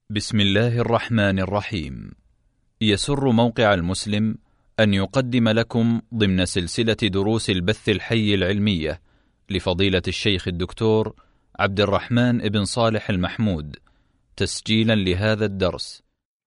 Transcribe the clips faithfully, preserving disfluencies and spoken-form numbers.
بسم الله الرحمن الرحيم. يسر موقع المسلم أن يقدم لكم ضمن سلسلة دروس البث الحي العلمية لفضيلة الشيخ الدكتور عبد الرحمن بن صالح المحمود تسجيلا لهذا الدرس.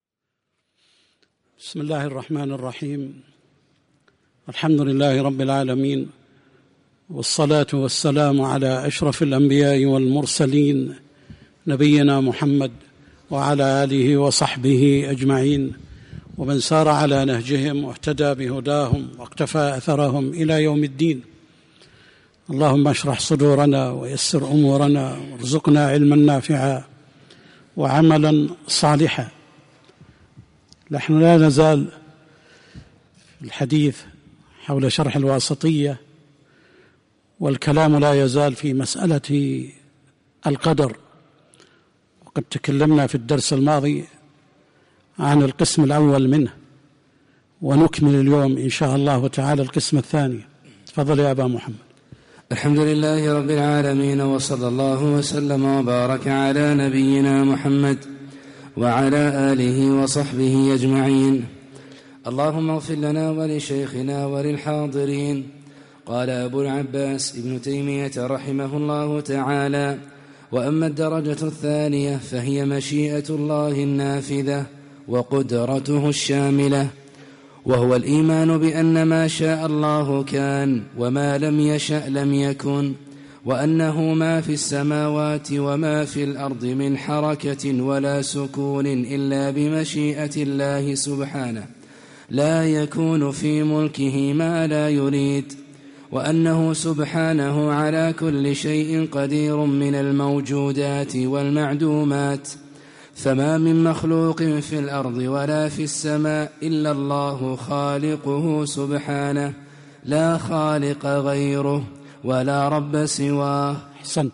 بسم الله الرحمن الرحيم. الحمد لله رب العالمين، والصلاة والسلام على أشرف الأنبياء والمرسلين نبينا محمد وعلى آله وصحبه أجمعين، ومن سار على نهجهم واهتدى بهداهم واقتفى أثرهم إلى يوم الدين. اللهم اشرح صدورنا ويسر أمورنا وارزقنا علما نافعا وعملا صالحا. نحن لا نزال في الحديث حول شرح الواسطية، والكلام لا يزال في مسألة القدر، وقد تكلمنا في الدرس الماضي عن القسم الأول منه، ونكمل اليوم إن شاء الله تعالى القسم الثاني. تفضل يا أبا محمد. الحمد لله رب العالمين، وصلى الله وسلم وبارك على نبينا محمد وعلى آله وصحبه أجمعين. اللهم اغفر لنا ولشيخنا وللحاضرين. قال أبو العباس ابن تيمية رحمه الله تعالى: وأما الدرجة الثانية فهي مشيئة الله النافذة وقدرته الشاملة، وهو الإيمان بأن ما شاء الله كان وما لم يشأ لم يكن، وأنه ما في السماوات وما في الأرض من حركة ولا سكون إلا بمشيئة الله سبحانه، لا يكون في ملكه ما لا يريد، وأنه سبحانه على كل شيء قدير من الموجودات والمعدومات، فما من مخلوق في الأرض ولا في السماء إلا الله خالقه سبحانه، لا خالق غيره ولا رب سواه. أحسنت.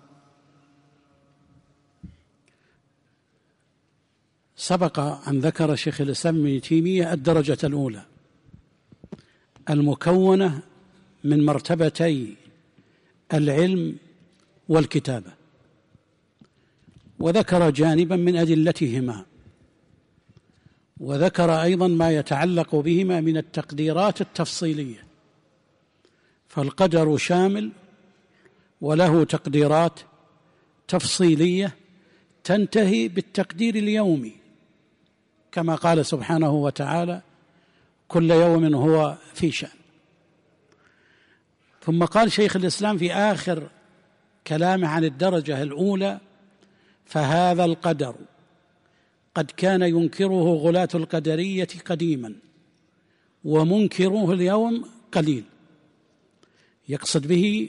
سبق أن ذكر شيخ الإسلام ابن تيمية الدرجة الأولى المكونة من مرتبتي العلم والكتابة، وذكر جانبا من أدلتهما، وذكر أيضا ما يتعلق بهما من التقديرات التفصيلية. فالقدر شامل وله تقديرات تفصيلية تنتهي بالتقدير اليومي، كما قال سبحانه وتعالى: كل يوم هو في شأن. ثم قال شيخ الإسلام في آخر كلامه عن الدرجة الأولى: فهذا القدر قد كان ينكره غلاة القدرية قديما، ومنكروه اليوم قليل. يقصد به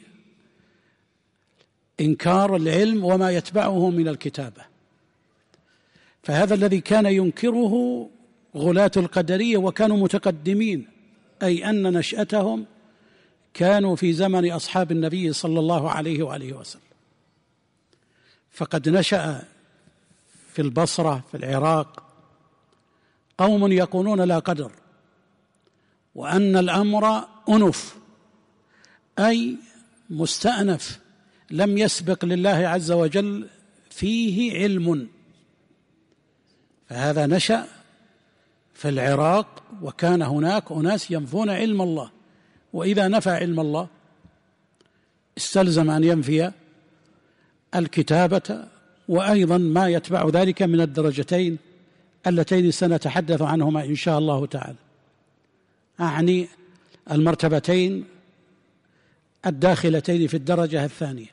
إنكار العلم وما يتبعه من الكتابة. فهذا الذي كان ينكره غلاة القدرية وكانوا متقدمين، أي أن نشأتهم كانوا في زمن أصحاب النبي صلى الله عليه وآله وسلم. فقد نشأ في البصرة في العراق قوم يقولون لا قدر، وأن الأمر أنف، أي مستأنف لم يسبق لله عز وجل فيه علم. فهذا نشأ في العراق، وكان هناك أناس ينفون علم الله، وإذا نفى علم الله استلزم أن ينفي الكتابة، وأيضا ما يتبع ذلك من الدرجتين اللتين سنتحدث عنهما إن شاء الله تعالى، أعني المرتبتين الداخلتين في الدرجة الثانية.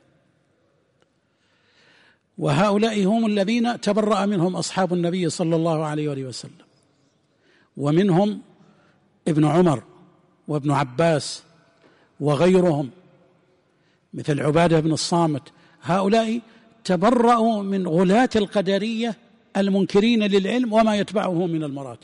وهؤلاء هم الذين تبرأ منهم أصحاب النبي صلى الله عليه وآله وسلم، ومنهم ابن عمر وابن عباس وغيرهم مثل عبادة بن الصامت. هؤلاء تبرأوا من غلاة القدرية المنكرين للعلم وما يتبعه من المراتب.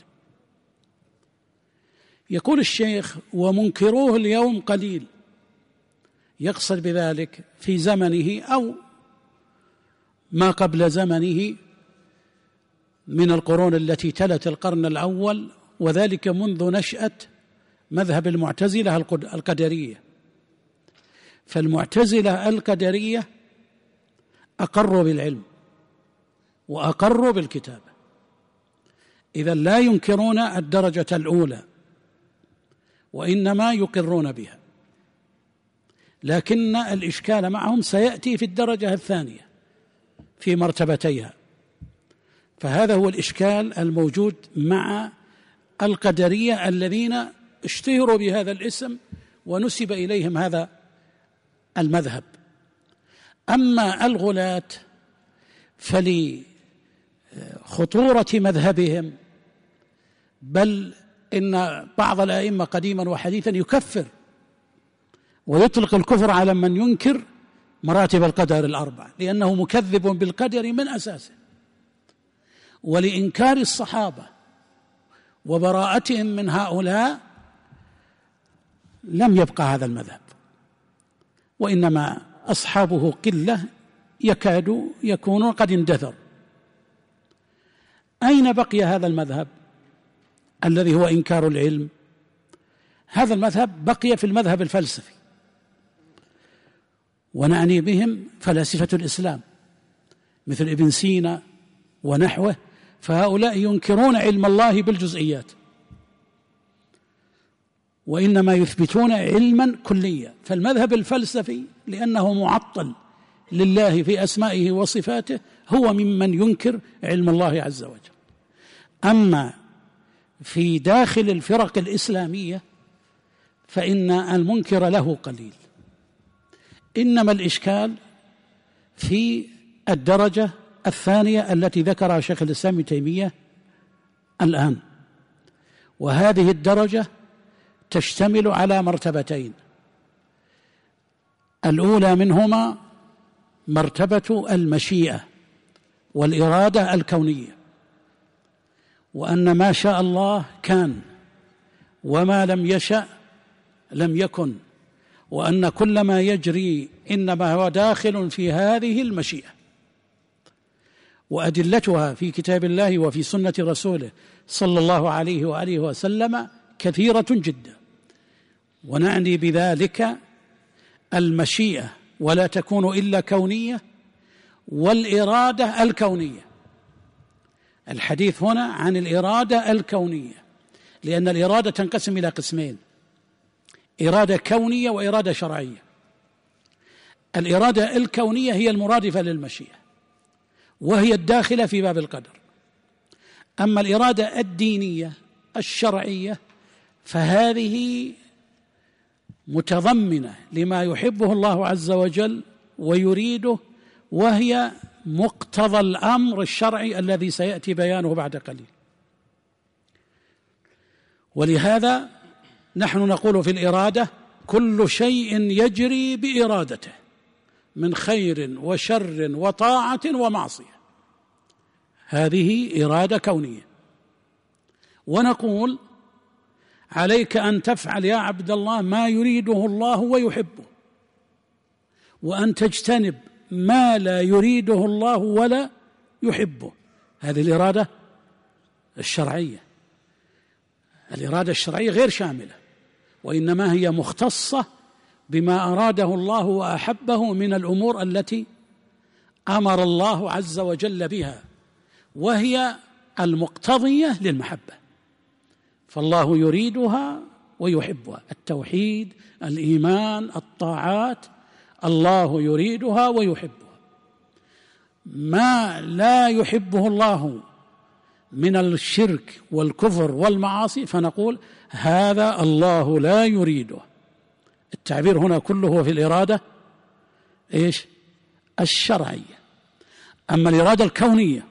يقول الشيخ: ومنكروه اليوم قليل، يقصد بذلك في زمنه أو ما قبل زمنه من القرون التي تلت القرن الأول، وذلك منذ نشأة مذهب المعتزلة القدرية. فالمعتزلة القدرية أقروا بالعلم وأقروا بالكتابة، إذا لا ينكرون الدرجة الأولى وإنما يقرون بها، لكن الإشكال معهم سيأتي في الدرجة الثانية في مرتبتيها. فهذا هو الإشكال الموجود مع القدرية الذين اشتهروا بهذا الاسم ونسب إليهم هذا المذهب. أما الغلاة فلخطورة مذهبهم، بل إن بعض الأئمة قديما وحديثا يكفر ويطلق الكفر على من ينكر مراتب القدر الأربع، لأنه مكذب بالقدر من أساسه. ولإنكار الصحابة وبراءتهم من هؤلاء لم يبقى هذا المذهب، وإنما أصحابه قلة يكاد يكونون قد اندثر. أين بقي هذا المذهب الذي هو إنكار العلم؟ هذا المذهب بقي في المذهب الفلسفي، ونعني بهم فلاسفة الإسلام مثل ابن سينا ونحوه، فهؤلاء ينكرون علم الله بالجزئيات وإنما يثبتون علما كليا. فالمذهب الفلسفي لأنه معطل لله في أسمائه وصفاته هو ممن ينكر علم الله عز وجل. أما في داخل الفرق الإسلامية فإن المنكر له قليل، إنما الإشكال في الدرجة الثانية التي ذكرها شيخ الإسلام ابن تيمية الآن، وهذه الدرجة تشتمل على مرتبتين. الأولى منهما مرتبة المشيئة والإرادة الكونية، وأن ما شاء الله كان وما لم يشأ لم يكن، وأن كل ما يجري إنما هو داخل في هذه المشيئة، وأدلتها في كتاب الله وفي سنة رسوله صلى الله عليه وآله وسلم كثيرة جدا. ونعني بذلك المشيئة ولا تكون إلا كونية، والإرادة الكونية. الحديث هنا عن الإرادة الكونية، لأن الإرادة تنقسم إلى قسمين: إرادة كونية وإرادة شرعية. الإرادة الكونية هي المرادفة للمشيئة وهي الداخلة في باب القدر. أما الإرادة الدينية الشرعية فهذه متضمنة لما يحبه الله عز وجل ويريده، وهي مقتضى الأمر الشرعي الذي سيأتي بيانه بعد قليل. ولهذا نحن نقول في الإرادة: كل شيء يجري بإرادته من خير وشر وطاعة ومعصية، هذه إرادة كونية. ونقول: عليك أن تفعل يا عبد الله ما يريده الله ويحبه، وأن تجتنب ما لا يريده الله ولا يحبه، هذه الإرادة الشرعية. الإرادة الشرعية غير شاملة، وإنما هي مختصة بما أراده الله وأحبه من الأمور التي أمر الله عز وجل بها، وهي المقتضية للمحبة، فالله يريدها ويحبها: التوحيد، الإيمان، الطاعات، الله يريدها ويحبها. ما لا يحبه الله من الشرك والكفر والمعاصي فنقول هذا الله لا يريده. التعبير هنا كله هو في الإرادة إيش؟ الشرعية. أما الإرادة الكونية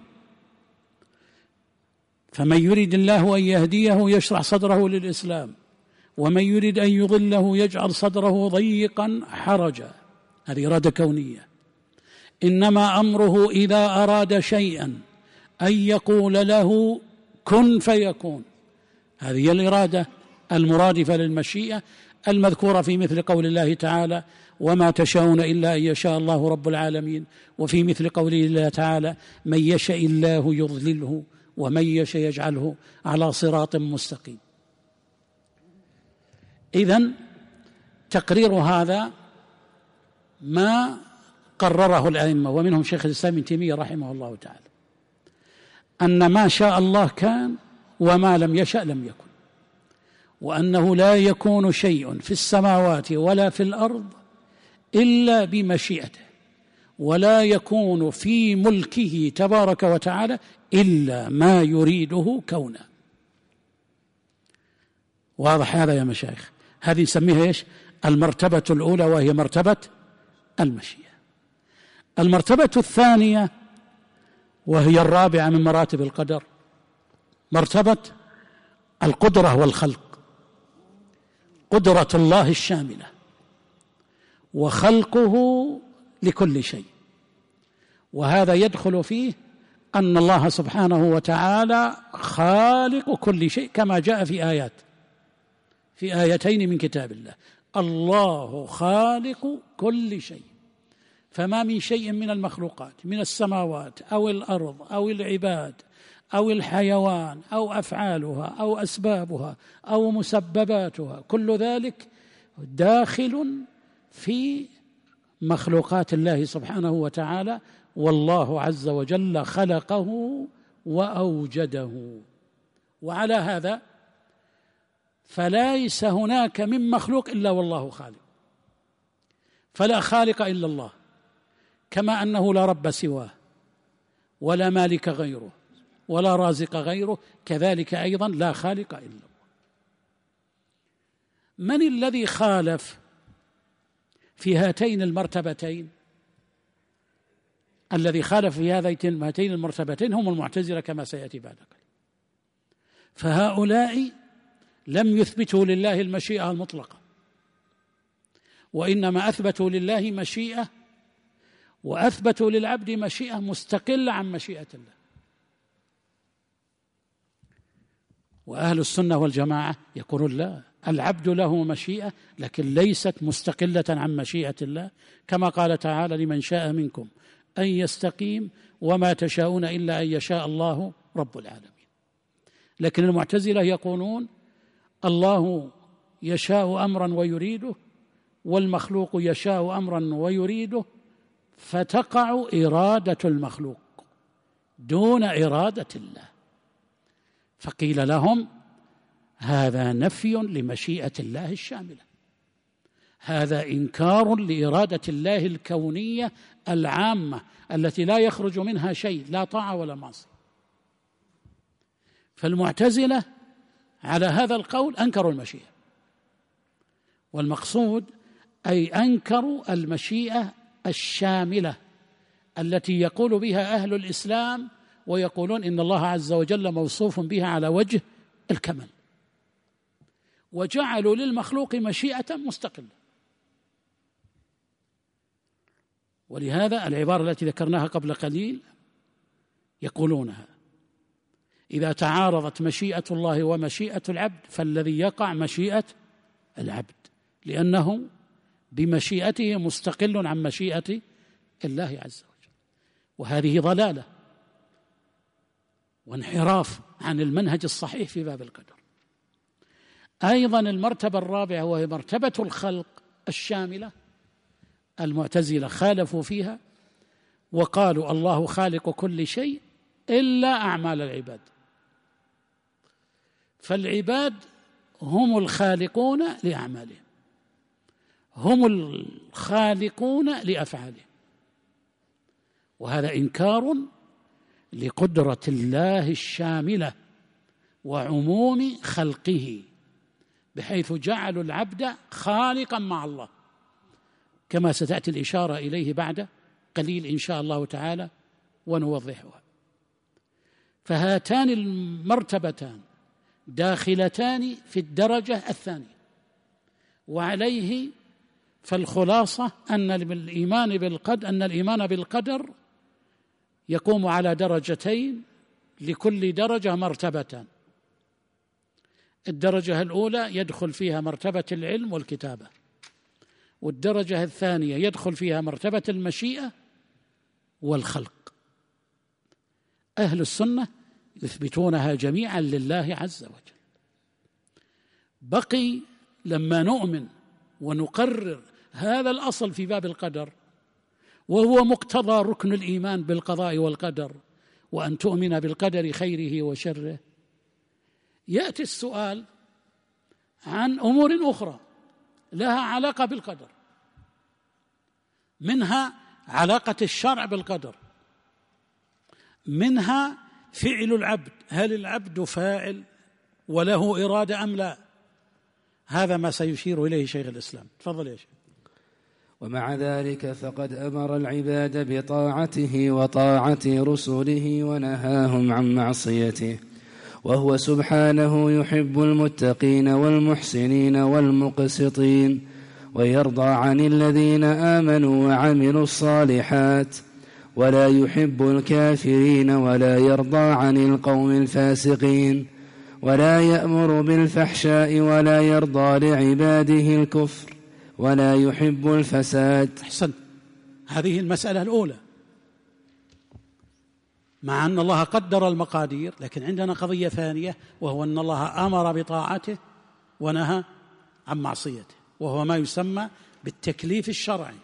فمن يريد الله أن يهديه يشرح صدره للإسلام، ومن يريد أن يضله يجعل صدره ضيقا حرجا، هذه إرادة كونية. إنما أمره إذا أراد شيئا أن يقول له كن فيكون، هذه الإرادة المرادفة للمشيئة المذكورة في مثل قول الله تعالى: وما تشاءون إلا أن يشاء الله رب العالمين، وفي مثل قوله الله تعالى: من يشاء الله يضلله ومن يشاء يجعله على صراط مستقيم. إذن تقرير هذا ما قرره الأئمة، ومنهم شيخ الإسلام ابن تيمية رحمه الله تعالى. أن ما شاء الله كان وما لم يشأ لم يكن، وأنه لا يكون شيء في السماوات ولا في الأرض إلا بمشيئته، ولا يكون في ملكه تبارك وتعالى إلا ما يريده كونا. واضح هذا يا مشايخ؟ هذه نسميها إيش؟ المرتبة الأولى، وهي مرتبة المشيئة. المرتبة الثانية وهي الرابعة من مراتب القدر، مرتبة القدرة والخلق، قدرة الله الشاملة وخلقه لكل شيء. وهذا يدخل فيه أن الله سبحانه وتعالى خالق كل شيء، كما جاء في آيات في آيتين من كتاب الله: الله خالق كل شيء. فما من شيء من المخلوقات من السماوات أو الأرض أو العباد أو الحيوان أو أفعالها أو أسبابها أو مسبباتها، كل ذلك داخل في مخلوقات الله سبحانه وتعالى، والله عز وجل خلقه وأوجده. وعلى هذا فليس هناك من مخلوق إلا والله خالق، فلا خالق إلا الله، كما أنه لا رب سواه ولا مالك غيره ولا رازق غيره، كذلك أيضا لا خالق إلا الله. من الذي خالف في هاتين المرتبتين؟ الذي خالف في هاتين المرتبتين هم المعتزلة كما سيأتي بعد قليل. فهؤلاء لم يثبتوا لله المشيئة المطلقة، وإنما أثبتوا لله مشيئة، وأثبتوا للعبد مشيئة مستقلة عن مشيئة الله. وأهل السنة والجماعة يقولون لا، العبد له مشيئة لكن ليست مستقلة عن مشيئة الله، كما قال تعالى: لمن شاء منكم أن يستقيم وما تشاءون إلا أن يشاء الله رب العالمين. لكن المعتزلة يقولون الله يشاء أمرا ويريده، والمخلوق يشاء أمرا ويريده، فتقع إرادة المخلوق دون إرادة الله. فقيل لهم: هذا نفي لمشيئة الله الشاملة، هذا إنكار لإرادة الله الكونية العامة التي لا يخرج منها شيء، لا طاعة ولا معصية. فالمعتزلة على هذا القول أنكروا المشيئة، والمقصود أي أنكروا المشيئة الشاملة التي يقول بها أهل الإسلام، ويقولون إن الله عز وجل موصوف بها على وجه الكمال، وجعلوا للمخلوق مشيئة مستقلة. ولهذا العبارة التي ذكرناها قبل قليل يقولونها: إذا تعارضت مشيئة الله ومشيئة العبد فالذي يقع مشيئة العبد، لأنه بمشيئته مستقل عن مشيئة الله عز وجل. وهذه ضلالة وانحراف عن المنهج الصحيح في باب القدر. أيضا المرتبة الرابعة وهي مرتبة الخلق الشاملة، المعتزلة خالفوا فيها وقالوا الله خالق كل شيء إلا أعمال العباد، فالعباد هم الخالقون لأعمالهم، هم الخالقون لأفعالهم. وهذا إنكار لقدرة الله الشاملة وعموم خلقه، بحيث جعلوا العبد خالقا مع الله، كما ستأتي الإشارة إليه بعد قليل إن شاء الله تعالى ونوضحها. فهاتان المرتبتان داخلتان في الدرجة الثانية. وعليه فالخلاصة أن الإيمان بالقدر أن الإيمان بالقدر يقوم على درجتين، لكل درجة مرتبتان. الدرجة الأولى يدخل فيها مرتبة العلم والكتابة، والدرجة الثانية يدخل فيها مرتبة المشيئة والخلق. أهل السنة يثبتونها جميعا لله عز وجل. بقي لما نؤمن ونقرر هذا الأصل في باب القدر، وهو مقتضى ركن الإيمان بالقضاء والقدر، وأن تؤمن بالقدر خيره وشره، يأتي السؤال عن أمور أخرى لها علاقة بالقدر، منها علاقة الشرع بالقدر، منها فعل العبد، هل العبد فاعل وله إرادة أم لا؟ هذا ما سيشير إليه شيخ الإسلام. تفضل يا شيخ. ومع ذلك فقد أمر العباد بطاعته وطاعة رسله ونهاهم عن معصيته، وهو سبحانه يحب المتقين والمحسنين والمقسطين، ويرضى عن الذين آمنوا وعملوا الصالحات، ولا يحب الكافرين ولا يرضى عن القوم الفاسقين، ولا يأمر بالفحشاء ولا يرضى لعباده الكفر، ولا يحب الفساد. أحسن. هذه المسألة الأولى، مع أن الله قدر المقادير، لكن عندنا قضية ثانية، وهو أن الله أمر بطاعته ونهى عن معصيته، وهو ما يسمى بالتكليف الشرعي.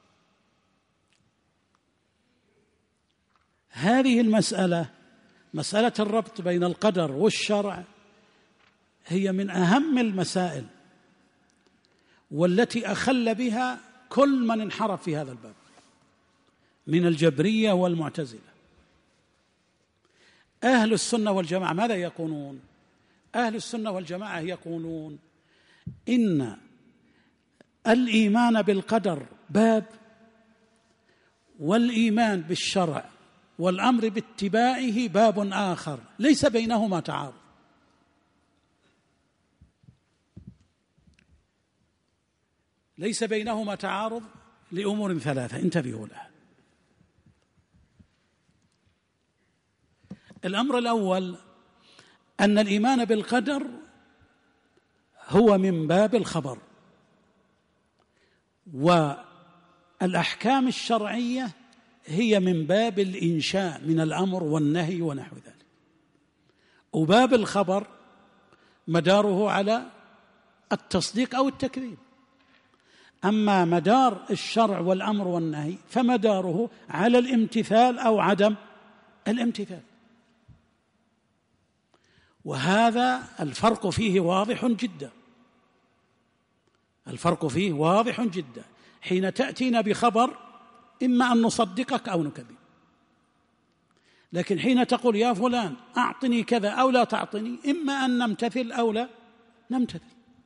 هذه المسألة، مسألة الربط بين القدر والشرع، هي من أهم المسائل والتي أخل بها كل من انحرف في هذا الباب من الجبرية والمعتزلة. أهل السنة والجماعة ماذا يقولون؟ أهل السنة والجماعة يقولون إن الإيمان بالقدر باب، والإيمان بالشرع والأمر باتباعه باب آخر، ليس بينهما تعارض. ليس بينهما تعارض لأمور ثلاثة انتبهوا لها. الأمر الأول أن الإيمان بالقدر هو من باب الخبر، والأحكام الشرعية هي من باب الإنشاء من الأمر والنهي ونحو ذلك، وباب الخبر مداره على التصديق أو التكذيب. أما مدار الشرع والأمر والنهي فمداره على الامتثال أو عدم الامتثال، وهذا الفرق فيه واضح جدا. الفرق فيه واضح جدا. حين تأتينا بخبر إما أن نصدقك أو نكذب، لكن حين تقول يا فلان أعطني كذا أو لا تعطني، إما أن نمتثل أو لا نمتثل.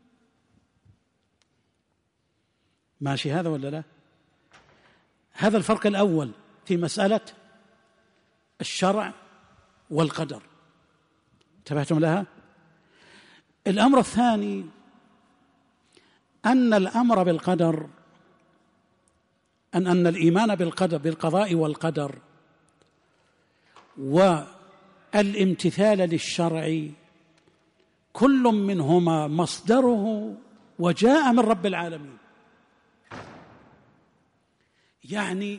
ماشي هذا ولا لا؟ هذا الفرق الأول في مسألة الشرع والقدر. انتبهتم لها؟ الأمر الثاني أن الأمر بالقدر، أن أن الإيمان بالقدر بالقضاء والقدر والامتثال للشرع كل منهما مصدره وجاء من رب العالمين. يعني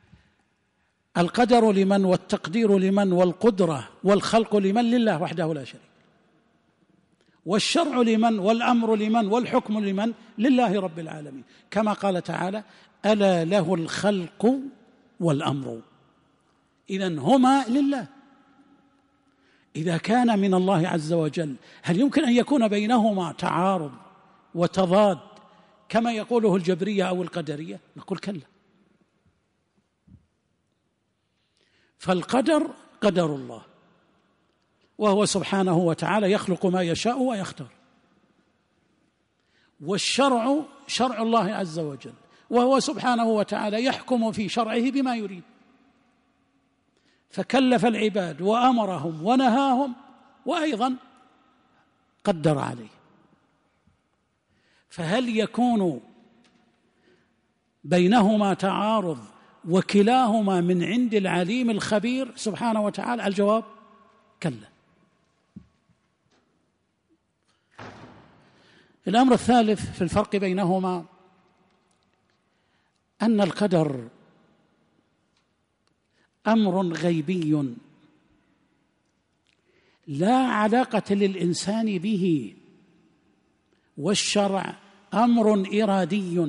القدر لمن والتقدير لمن والقدرة والخلق لمن؟ لله وحده لا شريك. والشرع لمن والأمر لمن والحكم لمن؟ لله رب العالمين، كما قال تعالى ألا له الخلق والأمر. إذن هما لله. إذا كان من الله عز وجل هل يمكن أن يكون بينهما تعارض وتضاد كما يقوله الجبرية أو القدرية؟ نقول كلا. فالقدر قدر الله، وهو سبحانه وتعالى يخلق ما يشاء ويختار، والشرع شرع الله عز وجل، وهو سبحانه وتعالى يحكم في شرعه بما يريد. فكلف العباد وأمرهم ونهاهم وأيضا قدر عليه. فهل يكون بينهما تعارض وكلاهما من عند العليم الخبير سبحانه وتعالى؟ الجواب كلا. الأمر الثالث في الفرق بينهما أن القدر أمر غيبي لا علاقة للإنسان به، والشرع أمر إرادي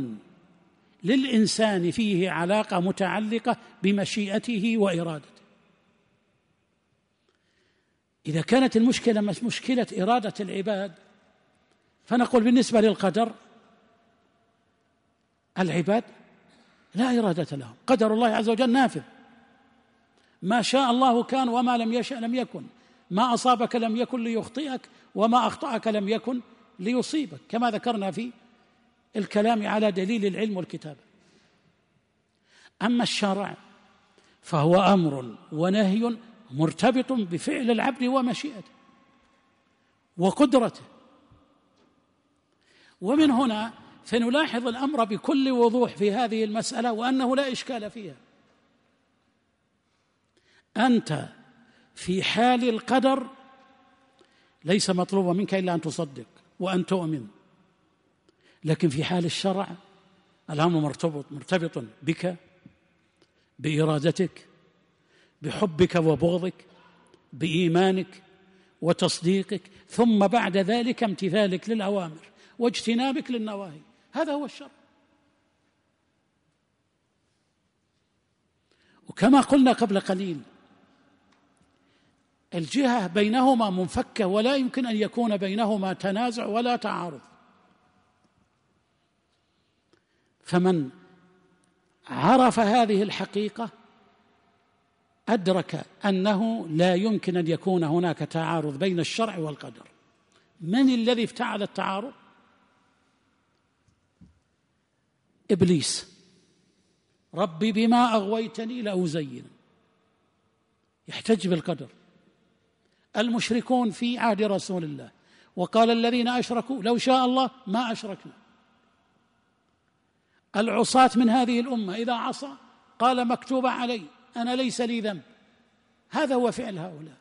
للإنسان فيه علاقة متعلقة بمشيئته وإرادته. إذا كانت المشكلة مش مشكلة إرادة العباد، فنقول بالنسبة للقدر العباد لا إرادة لهم، قدر الله عز وجل نافذ، ما شاء الله كان وما لم يشأ لم يكن، ما أصابك لم يكن ليخطئك وما أخطأك لم يكن ليصيبك، كما ذكرنا في الكلام على دليل العلم والكتابة. أما الشرع فهو أمر ونهي مرتبط بفعل العبد ومشيئته وقدرته، ومن هنا فنلاحظ الأمر بكل وضوح في هذه المسألة وأنه لا إشكال فيها. أنت في حال القدر ليس مطلوبا منك إلا أن تصدق وأن تؤمن، لكن في حال الشرع الأمر مرتبط مرتبط بك، بإرادتك، بحبك وبغضك، بإيمانك وتصديقك، ثم بعد ذلك امتثالك للأوامر واجتنابك للنواهي. هذا هو الشرع. وكما قلنا قبل قليل الجهة بينهما منفكة ولا يمكن أن يكون بينهما تنازع ولا تعارض، فمن عرف هذه الحقيقة أدرك أنه لا يمكن أن يكون هناك تعارض بين الشرع والقدر. من الذي افتعل التعارض؟ إبليس. ربي بما أغويتني لأزين، يحتج بالقدر. المشركون في عهد رسول الله وقال الذين أشركوا لو شاء الله ما أشركنا. العصاة من هذه الأمة إذا عصى قال مكتوب علي أنا ليس لي ذنب. هذا هو فعل هؤلاء.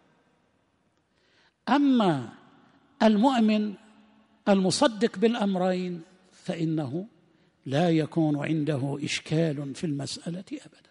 أما المؤمن المصدق بالأمرين فإنه لا يكون عنده إشكال في المسألة أبدا،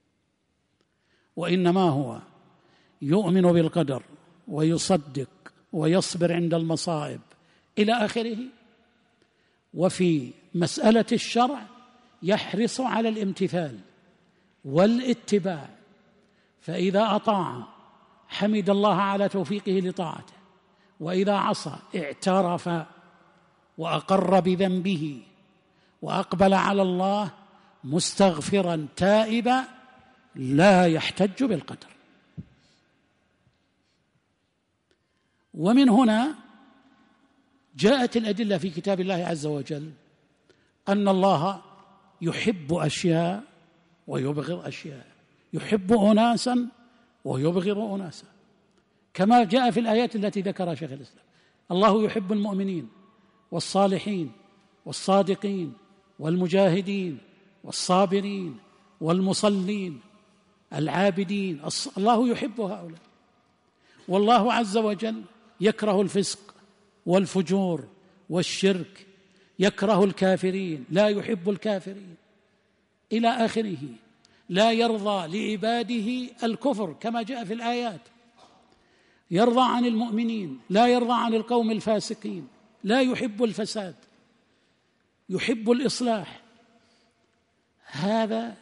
وإنما هو يؤمن بالقدر ويصدق ويصبر عند المصائب إلى آخره. وفي مسألة الشرع يحرص على الامتثال والاتباع، فإذا أطاع حمد الله على توفيقه لطاعته، وإذا عصى اعترف وأقر بذنبه وأقبل على الله مستغفرا تائبا لا يحتج بالقدر. ومن هنا جاءت الأدلة في كتاب الله عز وجل أن الله يحب أشياء ويبغض أشياء، يحب أناسا ويبغض أناسا، كما جاء في الآيات التي ذكرها شيخ الإسلام. الله يحب المؤمنين والصالحين والصادقين والمجاهدين والصابرين والمصلين العابدين، الله يحب هؤلاء. والله عز وجل يكره الفسق والفجور والشرك، يكره الكافرين، لا يحب الكافرين إلى آخره. لا يرضى لعباده الكفر كما جاء في الآيات، يرضى عن المؤمنين، لا يرضى عن القوم الفاسقين، لا يحب الفساد، يحب الإصلاح. هذا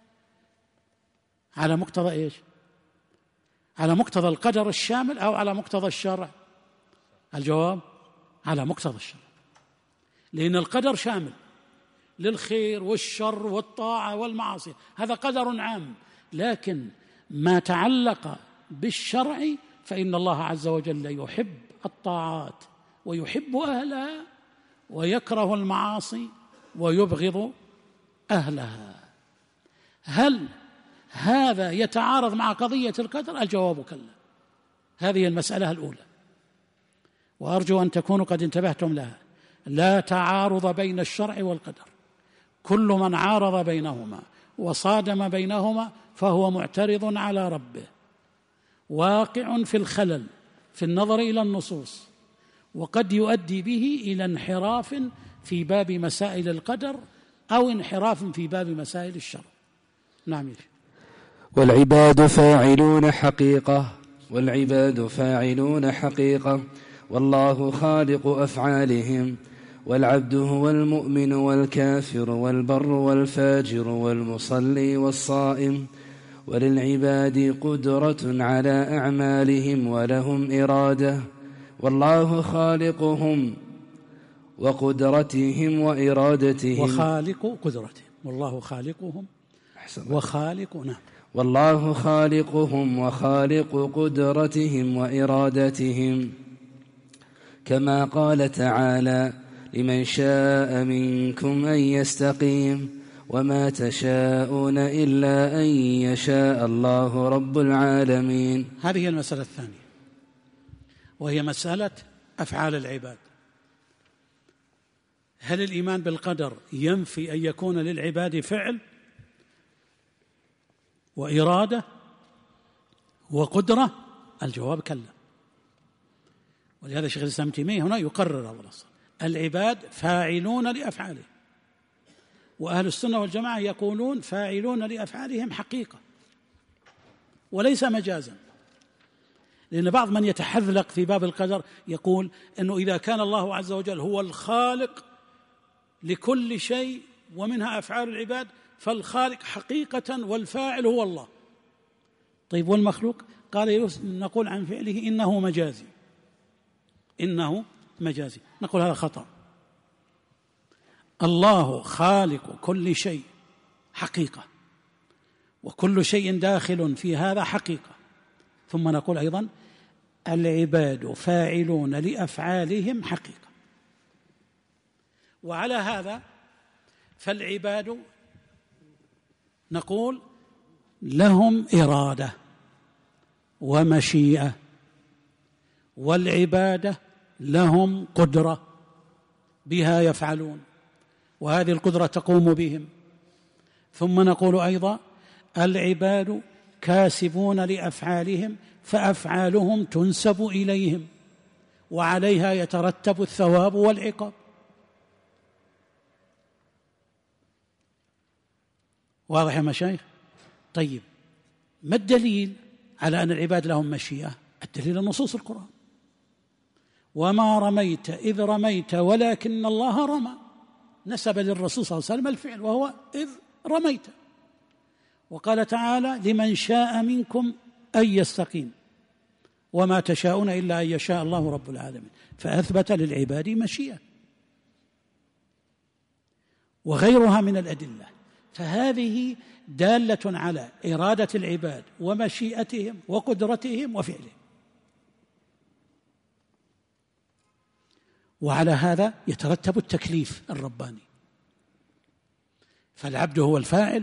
على مقتضى إيش؟ على مقتضى القدر الشامل أو على مقتضى الشرع؟ الجواب على مقتضى الشرع، لأن القدر شامل للخير والشر والطاعة والمعاصي، هذا قدر عام. لكن ما تعلق بالشرع فإن الله عز وجل يحب الطاعات ويحب أهلها ويكره المعاصي ويبغض أهلها. هل هذا يتعارض مع قضية القدر؟ الجواب كلا. هذه المسألة الأولى، وأرجو أن تكونوا قد انتبهتم لها. لا تعارض بين الشرع والقدر، كل من عارض بينهما وصادم بينهما فهو معترض على ربه، واقع في الخلل في النظر إلى النصوص، وقد يؤدي به إلى انحراف في باب مسائل القدر أو انحراف في باب مسائل الشرع. نعم. والعباد فاعلون حقيقة والعباد فاعلون حقيقة والله خالق أفعالهم، والعبد هو المؤمن والكافر والبر والفاجر والمصلي والصائم، وللعباد قدرة على أعمالهم ولهم إرادة، والله خالقهم وقدرتهم وإرادتهم وخالق قدرتهم، والله خالقهم وخالق نعم والله خالقهم وخالق قدرتهم وإرادتهم، كما قال تعالى: لمن شاء منكم أن يستقيم، وما تشاءون إلا أن يشاء الله رب العالمين. هذه هي المسألة الثانية، وهي مسألة أفعال العباد. هل الإيمان بالقدر ينفي أن يكون للعباد فعل وإرادة وقدرة؟ الجواب كلا. ولهذا شيخ الإسلام ابن تيمية هنا يقرر هذا الأصل: العباد فاعلون لأفعالهم، وأهل السنة والجماعة يقولون فاعلون لأفعالهم حقيقة وليس مجازا. لأن بعض من يتحذلق في باب القدر يقول أنه إذا كان الله عز وجل هو الخالق لكل شيء ومنها أفعال العباد فالخالق حقيقة والفاعل هو الله. طيب والمخلوق؟ قال نقول عن فعله إنه مجازي، إنه مجازي. نقول هذا خطأ. الله خالق كل شيء حقيقة، وكل شيء داخل في هذا حقيقة. ثم نقول أيضا العباد فاعلون لأفعالهم حقيقة. وعلى هذا فالعباد نقول لهم إرادة ومشيئة، والعبادة لهم قدرة بها يفعلون، وهذه القدرة تقوم بهم. ثم نقول أيضا العباد كاسبون لأفعالهم، فأفعالهم تنسب إليهم، وعليها يترتب الثواب والعقاب. واضح يا مشايخ؟ طيب، ما الدليل على أن العباد لهم مشيئة؟ الدليل نصوص القرآن: وما رميت إذ رميت ولكن الله رمى، نسب للرسول صلى الله عليه وسلم الفعل وهو إذ رميت. وقال تعالى: لمن شاء منكم أن يستقيم، وما تشاءون إلا أن يشاء الله رب العالمين، فأثبت للعباد مشيئة وغيرها من الأدلة. فهذه دالة على إرادة العباد ومشيئتهم وقدرتهم وفعلهم. وعلى هذا يترتب التكليف الرباني، فالعبد هو الفاعل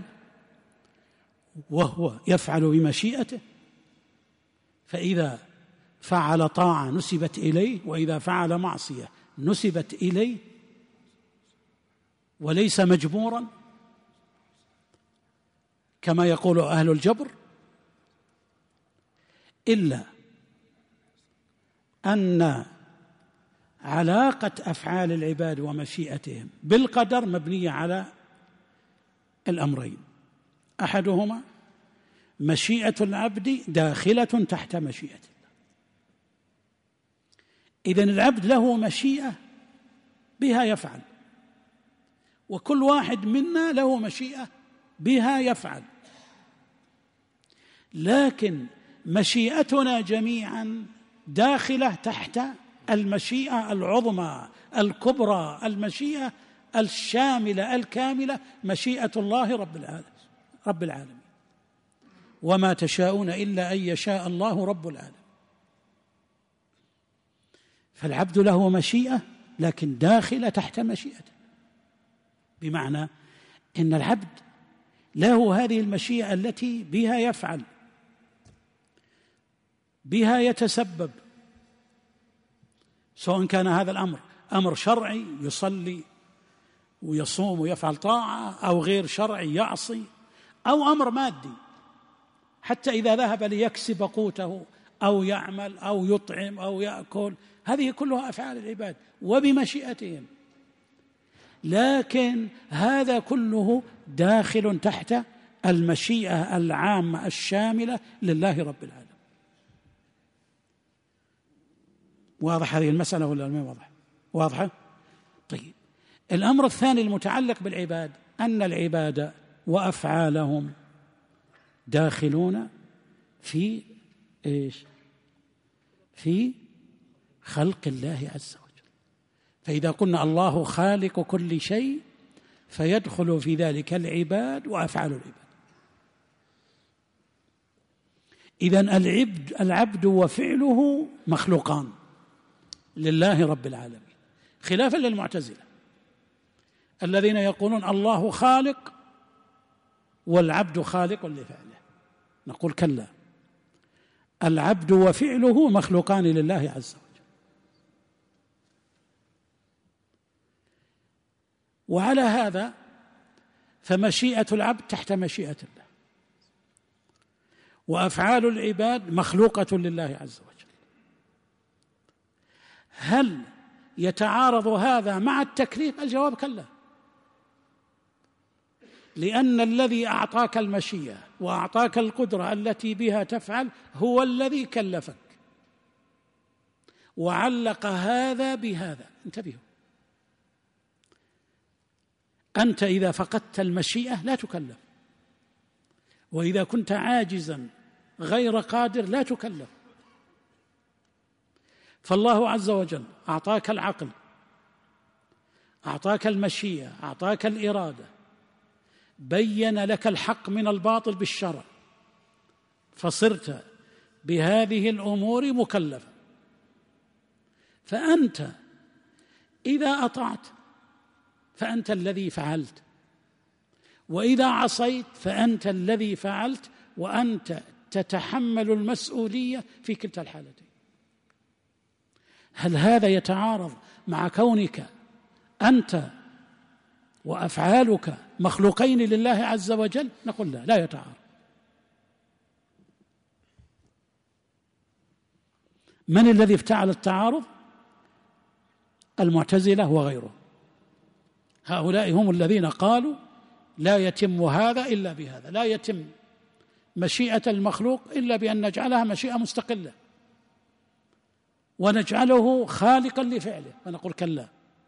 وهو يفعل بمشيئته، فإذا فعل طاعة نسبت إليه، وإذا فعل معصية نسبت إليه، وليس مجبورا كما يقول أهل الجبر، إلا أن علاقة أفعال العباد ومشيئتهم بالقدر مبنية على الأمرين: أحدهما مشيئة العبد داخلة تحت مشيئة الله. إذن العبد له مشيئة بها يفعل، وكل واحد منا له مشيئة بها يفعل، لكن مشيئتنا جميعا داخلة تحت المشيئة العظمى الكبرى، المشيئة الشاملة الكاملة، مشيئة الله رب العالمين رب العالمين وما تشاءون إلا أن يشاء الله رب العالمين. فالعبد له مشيئة لكن داخلة تحت مشيئته، بمعنى إن العبد له هذه المشيئة التي بها يفعل، بها يتسبب، سواء كان هذا الأمر أمر شرعي يصلي ويصوم ويفعل طاعة، أو غير شرعي يعصي، أو أمر مادي حتى إذا ذهب ليكسب قوته أو يعمل أو يطعم أو يأكل، هذه كلها أفعال العباد وبمشيئتهم، لكن هذا كله داخل تحت المشيئة العامة الشاملة لله رب العالمين. واضح هذه المسألة ولا ما واضح؟ واضحة؟ طيب، الأمر الثاني المتعلق بالعباد أن العباد وأفعالهم داخلون في إيش؟ في خلق الله عز وجل. فإذا قلنا الله خالق كل شيء فيدخل في ذلك العباد وأفعال العباد. إذن العبد العبد وفعله مخلوقان لله رب العالمين، خلافا للمعتزلة الذين يقولون الله خالق والعبد خالق لفعله. نقول كلا، العبد وفعله مخلوقان لله عز وجل. وعلى هذا فمشيئة العبد تحت مشيئة الله، وأفعال العباد مخلوقة لله عز وجل. هل يتعارض هذا مع التكليف؟ الجواب كلا، لأن الذي أعطاك المشيئة وأعطاك القدرة التي بها تفعل هو الذي كلفك، وعلق هذا بهذا. انتبهوا، أنت إذا فقدت المشيئة لا تكلف، وإذا كنت عاجزا غير قادر لا تكلف. فالله عز وجل أعطاك العقل، أعطاك المشيئة، أعطاك الإرادة، بين لك الحق من الباطل بالشرع، فصرت بهذه الأمور مكلفا. فأنت إذا أطعت فأنت الذي فعلت، وإذا عصيت فأنت الذي فعلت، وأنت تتحمل المسؤولية في كلتا الحالتين. هل هذا يتعارض مع كونك أنت وأفعالك مخلوقين لله عز وجل؟ نقول لا، لا يتعارض. من الذي افتعل التعارض؟ المعتزلة وغيره. هؤلاء هم الذين قالوا لا يتم هذا إلا بهذا، لا يتم مشيئة المخلوق إلا بأن نجعلها مشيئة مستقلة ونجعله خالقا لفعله. فنقول كلا،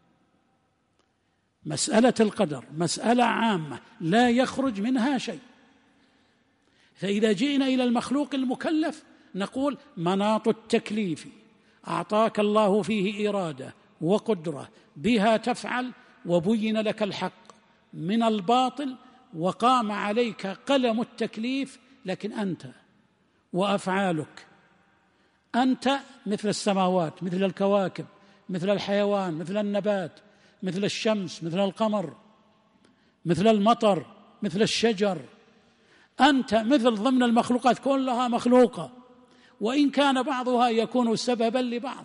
مسألة القدر مسألة عامة لا يخرج منها شيء. فإذا جئنا إلى المخلوق المكلف نقول مناط التكليف أعطاك الله فيه إرادة وقدرة بها تفعل، وبين لك الحق من الباطل، وقام عليك قلم التكليف. لكن أنت وأفعالك، أنت مثل السماوات، مثل الكواكب، مثل الحيوان، مثل النبات، مثل الشمس، مثل القمر، مثل المطر، مثل الشجر. أنت مثل ضمن المخلوقات كلها مخلوقة، وإن كان بعضها يكون سببا لبعض،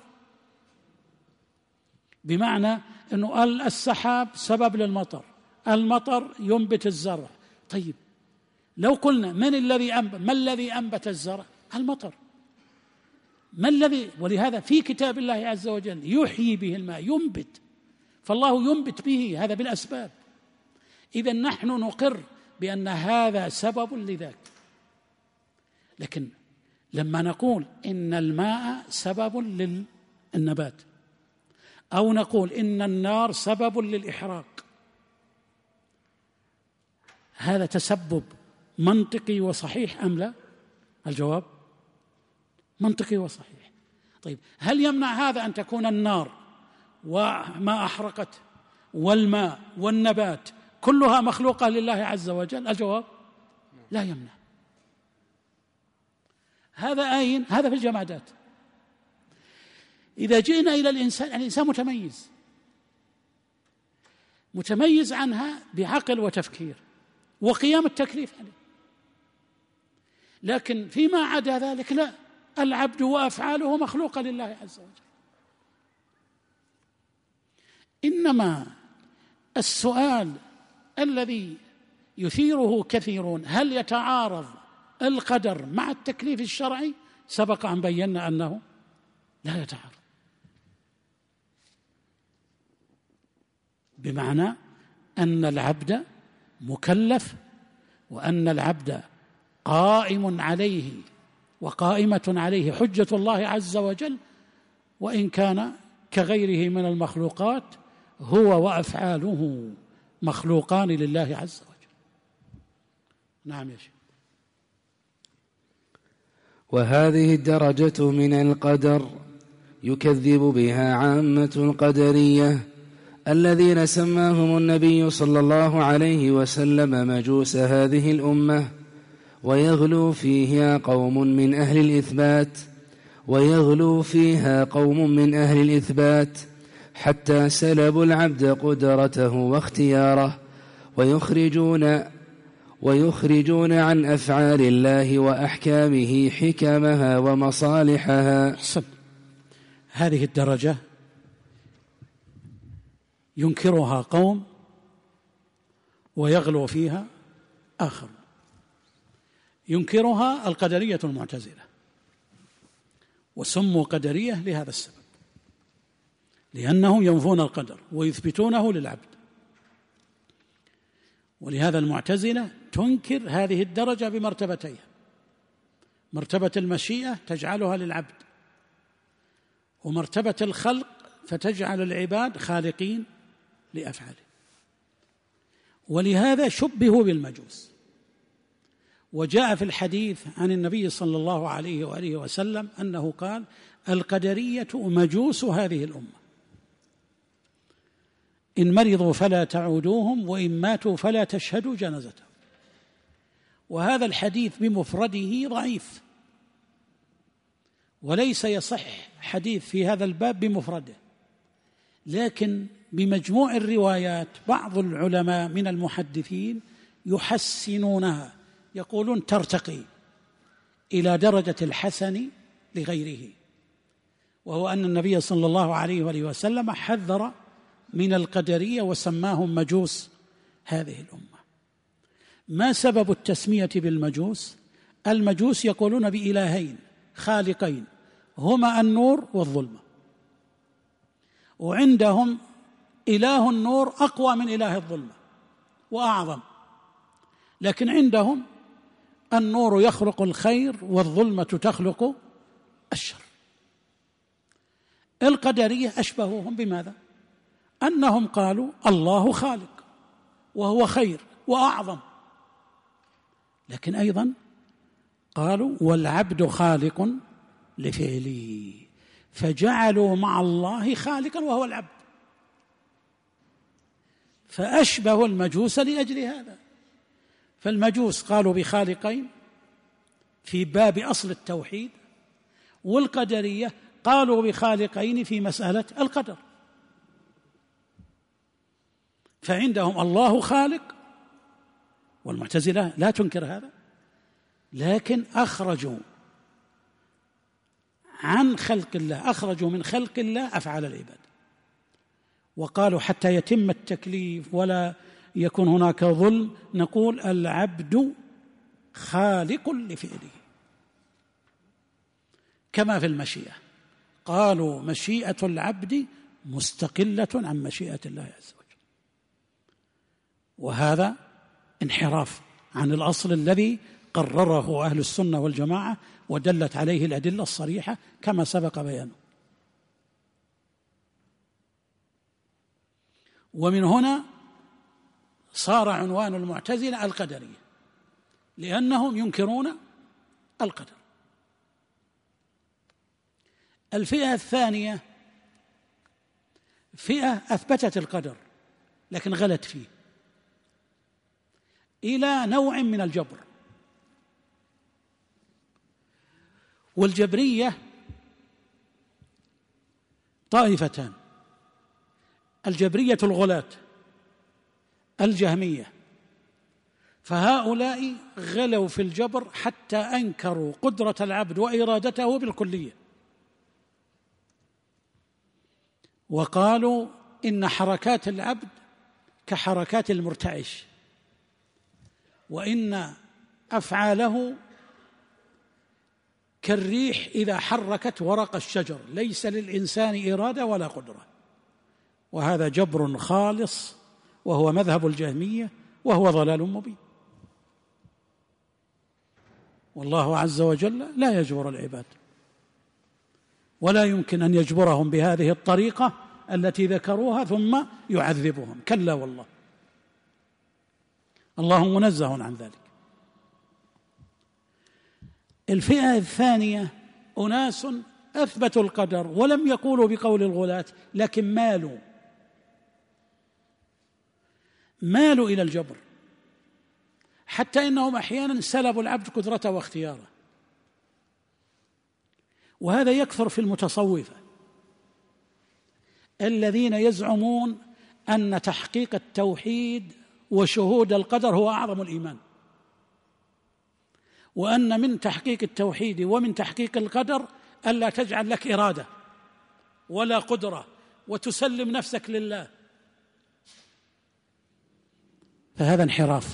بمعنى أنه السحاب سبب للمطر، المطر ينبت الزرع. طيب لو قلنا من الذي أنبت ما الذي أنبت الزرع؟ المطر. ما الذي؟ ولهذا في كتاب الله عز وجل يحيي به الماء، ينبت، فالله ينبت به، هذا بالأسباب. إذن نحن نقر بأن هذا سبب لذاك. لكن لما نقول إن الماء سبب للنبات، أو نقول إن النار سبب للإحراق، هذا تسبب منطقي وصحيح أم لا؟ الجواب منطقي وصحيح. طيب هل يمنع هذا أن تكون النار وما أحرقت والماء والنبات كلها مخلوقة لله عز وجل؟ الجواب لا يمنع. هذا أين؟ هذا في الجمادات. إذا جئنا إلى الإنسان، الإنسان متميز متميز عنها بعقل وتفكير وقيام التكليف عليه. لكن فيما عدا ذلك لا، العبد وأفعاله مخلوقة لله عز وجل. إنما السؤال الذي يثيره كثيرون، هل يتعارض القدر مع التكليف الشرعي؟ سبق أن بينا أنه لا يتعارض، بمعنى أن العبد مكلف، وأن العبد قائم عليه وقائمة عليه حجة الله عز وجل، وإن كان كغيره من المخلوقات هو وأفعاله مخلوقان لله عز وجل. نعم يا شيخ. وهذه الدرجة من القدر يكذب بها عامة القدرية الذين سماهم النبي صلى الله عليه وسلم مجوس هذه الأمة، ويغلو فيها قوم من أهل الإثبات ويغلو فيها قوم من أهل الإثبات حتى سلبوا العبد قدرته واختياره، ويخرجون ويخرجون عن أفعال الله وأحكامه حكمها ومصالحها. حسن. هذه الدرجة ينكرها قوم ويغلو فيها آخر. ينكرها القدرية المعتزلة، وسموا قدرية لهذا السبب، لأنهم ينفون القدر ويثبتونه للعبد. ولهذا المعتزلة تنكر هذه الدرجة بمرتبتيها: مرتبة المشيئة تجعلها للعبد، ومرتبة الخلق فتجعل العباد خالقين لأفعاله. ولهذا شبهوا بالمجوس. وجاء في الحديث عن النبي صلى الله عليه وآله وسلم أنه قال: القدرية مجوس هذه الأمة، إن مرضوا فلا تعودوهم، وإن ماتوا فلا تشهدوا جنازتهم. وهذا الحديث بمفرده ضعيف، وليس يصح حديث في هذا الباب بمفرده، لكن بمجموع الروايات بعض العلماء من المحدثين يحسنونها، يقولون ترتقي إلى درجة الحسن لغيره، وهو أن النبي صلى الله عليه وآله وسلم حذر من القدرية وسماهم مجوس هذه الأمة. ما سبب التسمية بالمجوس؟ المجوس يقولون بإلهين خالقين هما النور والظلمة، وعندهم إله النور أقوى من إله الظلمة وأعظم، لكن عندهم النور يخلق الخير والظلمة تخلق الشر. القدرية أشبهوهم بماذا؟ أنهم قالوا الله خالق وهو خير وأعظم، لكن أيضا قالوا والعبد خالق لفعله، فجعلوا مع الله خالقا وهو العبد، فأشبهوا المجوس لأجل هذا. فالمجوس قالوا بخالقين في باب أصل التوحيد، والقدرية قالوا بخالقين في مسألة القدر. فعندهم الله خالق، والمعتزلة لا تنكر هذا، لكن أخرجوا عن خلق الله، أخرجوا من خلق الله أفعال العباد، وقالوا حتى يتم التكليف ولا يكون هناك ظلم نقول العبد خالق لفعله، كما في المشيئة قالوا مشيئة العبد مستقلة عن مشيئة الله عز وجل. وهذا انحراف عن الأصل الذي قرره أهل السنة والجماعة ودلت عليه الأدلة الصريحة كما سبق بيانه. ومن هنا صار عنوان المعتزلة القدرية، لأنهم ينكرون القدر. الفئة الثانية فئة أثبتت القدر لكن غلت فيه إلى نوع من الجبر. والجبرية طائفتان: الجبرية الغلاة الجهمية، فهؤلاء غلوا في الجبر حتى أنكروا قدرة العبد وإرادته بالكلية، وقالوا إن حركات العبد كحركات المرتعش، وإن أفعاله كالريح إذا حركت ورق الشجر، ليس للإنسان إرادة ولا قدرة. وهذا جبر خالص، وهو مذهب الجهمية، وهو ضلال مبين. والله عز وجل لا يجبر العباد، ولا يمكن أن يجبرهم بهذه الطريقة التي ذكروها ثم يعذبهم، كلا والله، الله منزه عن ذلك. الفئة الثانية أناس أثبتوا القدر ولم يقولوا بقول الغلاة، لكن مالوا مالوا إلى الجبر، حتى إنهم أحيانا سلبوا العبد قدرته واختياره. وهذا يكثر في المتصوفة الذين يزعمون أن تحقيق التوحيد وشهود القدر هو أعظم الإيمان، وأن من تحقيق التوحيد ومن تحقيق القدر ألا تجعل لك إرادة ولا قدرة وتسلم نفسك لله، فهذا انحراف،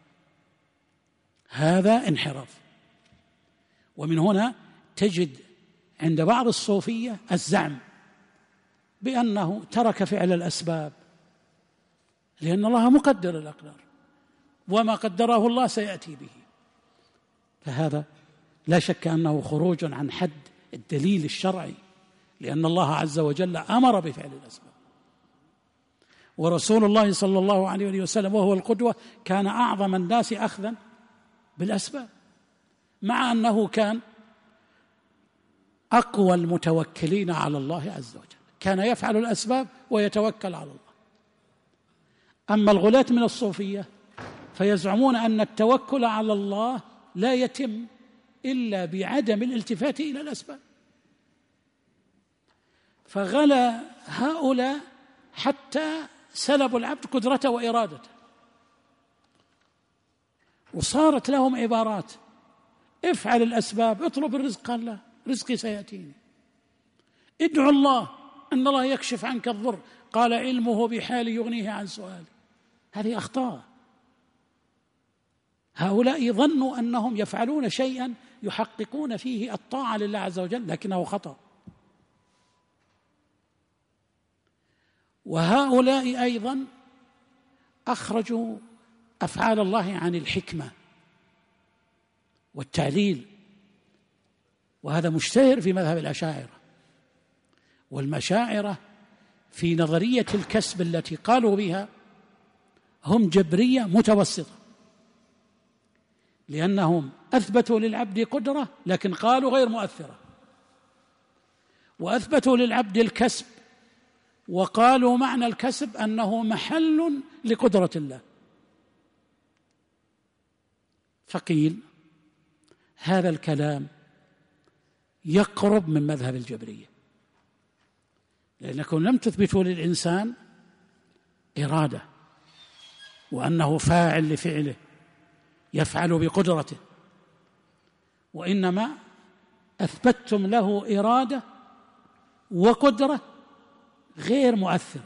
هذا انحراف. ومن هنا تجد عند بعض الصوفية الزعم بأنه ترك فعل الأسباب لأن الله مقدر الأقدار، وما قدره الله سيأتي به، فهذا لا شك أنه خروج عن حد الدليل الشرعي، لأن الله عز وجل أمر بفعل الأسباب. ورسول الله صلى الله عليه وسلم وهو القدوة كان أعظم الناس أخذا بالأسباب، مع أنه كان أقوى المتوكلين على الله عز وجل، كان يفعل الأسباب ويتوكل على الله. أما الغلاة من الصوفية فيزعمون أن التوكل على الله لا يتم إلا بعدم الالتفات إلى الأسباب، فغلا هؤلاء حتى سلبوا العبد قدرته وإرادته، وصارت لهم عبارات: افعل الأسباب، اطلب الرزق، قال لا، رزقي سيأتيني. ادعو الله أن الله يكشف عنك الضر، قال علمه بحالي يغنيه عن سؤالي. هذه أخطاء. هؤلاء ظنوا أنهم يفعلون شيئا يحققون فيه الطاعة لله عز وجل، لكنه خطأ. وهؤلاء أيضا أخرجوا أفعال الله عن الحكمة والتعليل، وهذا مشتهر في مذهب الأشاعرة. والمشاعرة في نظرية الكسب التي قالوا بها هم جبرية متوسطة، لأنهم أثبتوا للعبد قدرة لكن قالوا غير مؤثرة، وأثبتوا للعبد الكسب وقالوا معنى الكسب أنه محل لقدرة الله. فقيل هذا الكلام يقرب من مذهب الجبرية، لأنكم لم تثبتوا للإنسان إرادة وأنه فاعل لفعله يفعل بقدرته، وإنما أثبتتم له إرادة وقدرة غير مؤثرة،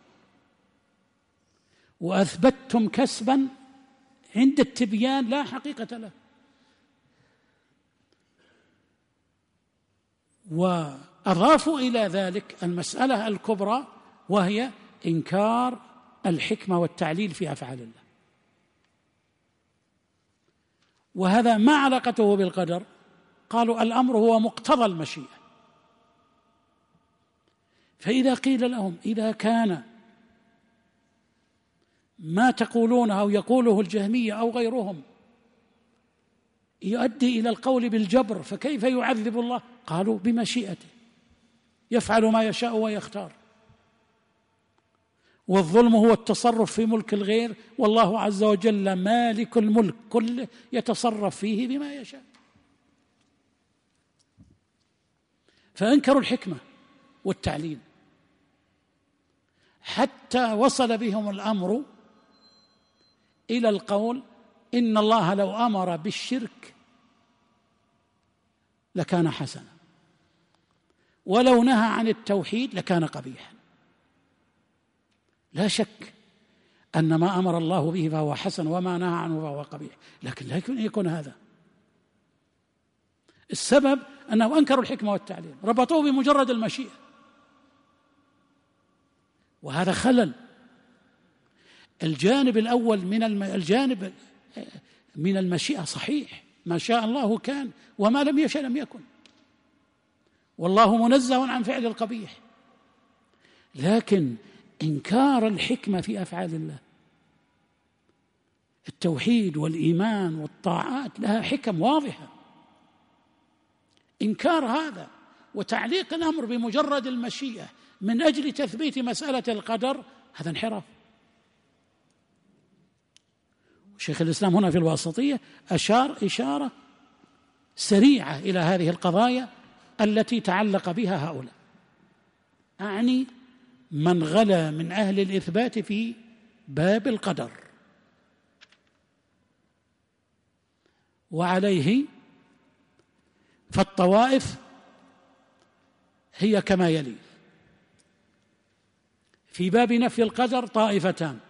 وأثبتتم كسبا عند التبيان لا حقيقة له. وأضافوا إلى ذلك المسألة الكبرى وهي إنكار الحكمة والتعليل في أفعال الله، وهذا ما علاقته بالقدر؟ قالوا الأمر هو مقتضى المشيئة. فإذا قيل لهم إذا كان ما تقولونه أو يقوله الجهمية أو غيرهم يؤدي إلى القول بالجبر، فكيف يعذب الله؟ قالوا بمشيئته يفعل ما يشاء ويختار، والظلم هو التصرف في ملك الغير، والله عز وجل مالك الملك كله يتصرف فيه بما يشاء. فأنكروا الحكمة والتعليل حتى وصل بهم الأمر إلى القول إن الله لو أمر بالشرك لكان حسنا، ولو نهى عن التوحيد لكان قبيحا. لا شك أن ما أمر الله به فهو حسن وما نهى عنه فهو قبيح، لكن لا يكون هذا. السبب أنه أنكروا الحكمة والتعليل، ربطوه بمجرد المشيئة، وهذا خلل. الجانب الأول من الم... الجانب من المشيئة صحيح، ما شاء الله كان وما لم يشأ لم يكن، والله منزه عن فعل القبيح. لكن إنكار الحكمة في أفعال الله، التوحيد والإيمان والطاعات لها حكم واضحة، إنكار هذا وتعليق الأمر بمجرد المشيئة من أجل تثبيت مسألة القدر هذا انحراف. شيخ الإسلام هنا في الواسطية أشار إشارة سريعة إلى هذه القضايا التي تعلق بها هؤلاء، أعني من غلا من أهل الإثبات في باب القدر. وعليه فالطوائف هي كما يلي: في باب نفي القدر طائفتان: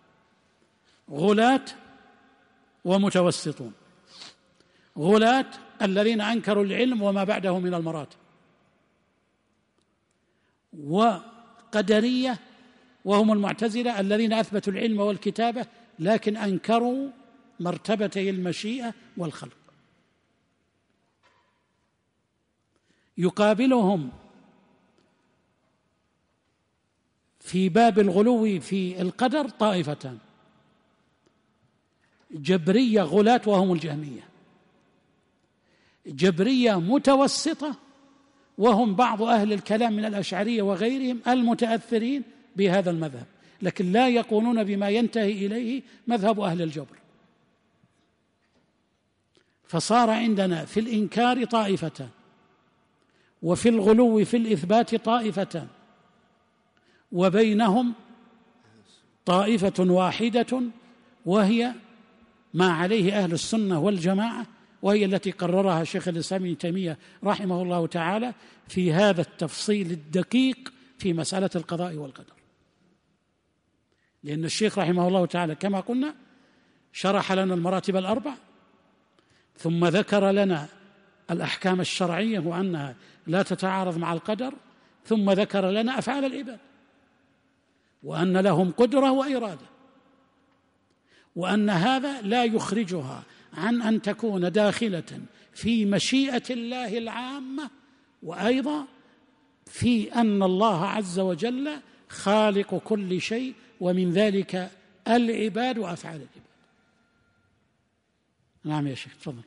غلاة ومتوسطون. غلاة الذين أنكروا العلم وما بعده من المراتب، وقدرية وهم المعتزلة الذين أثبتوا العلم والكتابة لكن أنكروا مرتبتي المشيئة والخلق. يقابلهم في باب الغلو في القدر طائفتان: جبرية غلاة وهم الجهمية، جبرية متوسطة وهم بعض أهل الكلام من الأشعرية وغيرهم المتأثرين بهذا المذهب، لكن لا يقولون بما ينتهي إليه مذهب أهل الجبر. فصار عندنا في الإنكار طائفتان، وفي الغلو في الإثبات طائفتان، وبينهم طائفة واحدة وهي ما عليه أهل السنة والجماعة، وهي التي قررها شيخ الإسلام ابن تيمية رحمه الله تعالى في هذا التفصيل الدقيق في مسألة القضاء والقدر. لأن الشيخ رحمه الله تعالى كما قلنا شرح لنا المراتب الأربع، ثم ذكر لنا الأحكام الشرعية وأنها لا تتعارض مع القدر، ثم ذكر لنا أفعال العباد وأن لهم قدرة وإرادة، وأن هذا لا يخرجها عن أن تكون داخلة في مشيئة الله العامة، وأيضا في أن الله عز وجل خالق كل شيء، ومن ذلك العباد وأفعال العباد. نعم يا شيخ تفضل.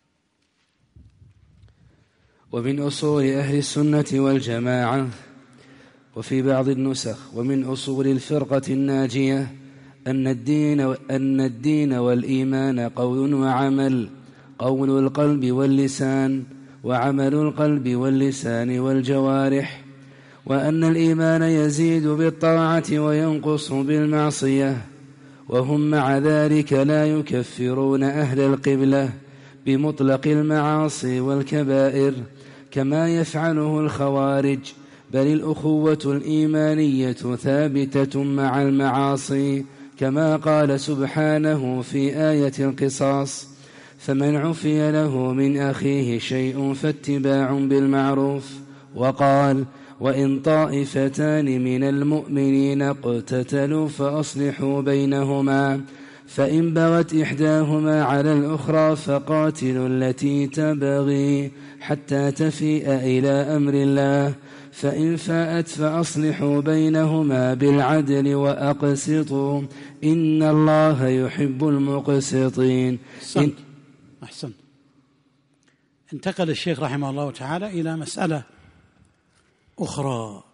ومن أصول أهل السنة والجماعة وفي بعض النسخ: ومن أصول الفرقة الناجية أن الدين, أن الدين والإيمان قول وعمل، قول القلب واللسان، وعمل القلب واللسان والجوارح، وأن الإيمان يزيد بالطاعة وينقص بالمعصية، وهم مع ذلك لا يكفرون أهل القبلة بمطلق المعاصي والكبائر كما يفعله الخوارج، بل الأخوة الإيمانية ثابتة مع المعاصي، كما قال سبحانه في آية القصاص: فمن عفي له من أخيه شيء فاتباع بالمعروف. وقال: وإن طائفتان من المؤمنين اقتتلوا فأصلحوا بينهما، فإن بغت إحداهما على الأخرى فقاتلوا التي تبغي حتى تفيء إلى أمر الله، فإن فاءت فأصلحوا بينهما بالعدل وأقسطوا إن الله يحب المقسطين. أحسنت. أحسنت. انتقل الشيخ رحمه الله تعالى إلى مسألة أخرى،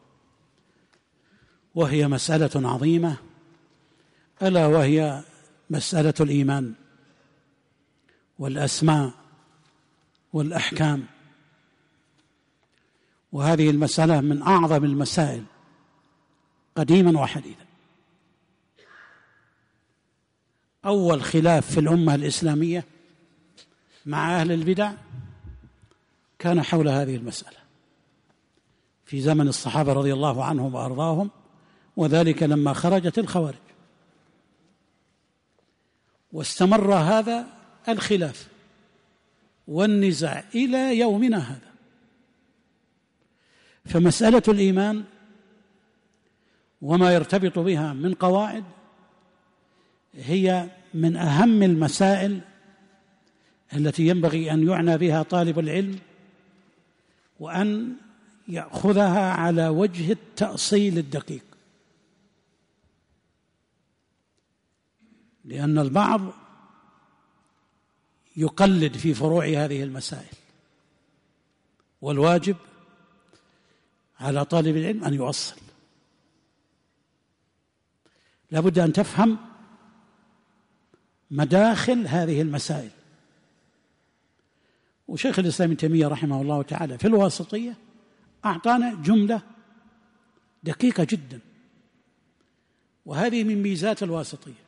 وهي مسألة عظيمة، ألا وهي مسألة الإيمان والأسماء والأحكام. وهذه المسألة من أعظم المسائل قديما وحديثا. أول خلاف في الأمة الإسلامية مع أهل البدع كان حول هذه المسألة في زمن الصحابة رضي الله عنهم وأرضاهم، وذلك لما خرجت الخوارج، واستمر هذا الخلاف والنزاع إلى يومنا هذا. فمسألة الإيمان وما يرتبط بها من قواعد هي من أهم المسائل التي ينبغي أن يعنى بها طالب العلم، وأن يأخذها على وجه التأصيل الدقيق، لأن البعض يقلد في فروع هذه المسائل والواجب على طالب العلم أن يؤصل. لا بد أن تفهم مداخل هذه المسائل. وشيخ الإسلام ابن تيمية رحمه الله تعالى في الواسطية أعطانا جملة دقيقة جدا، وهذه من ميزات الواسطية.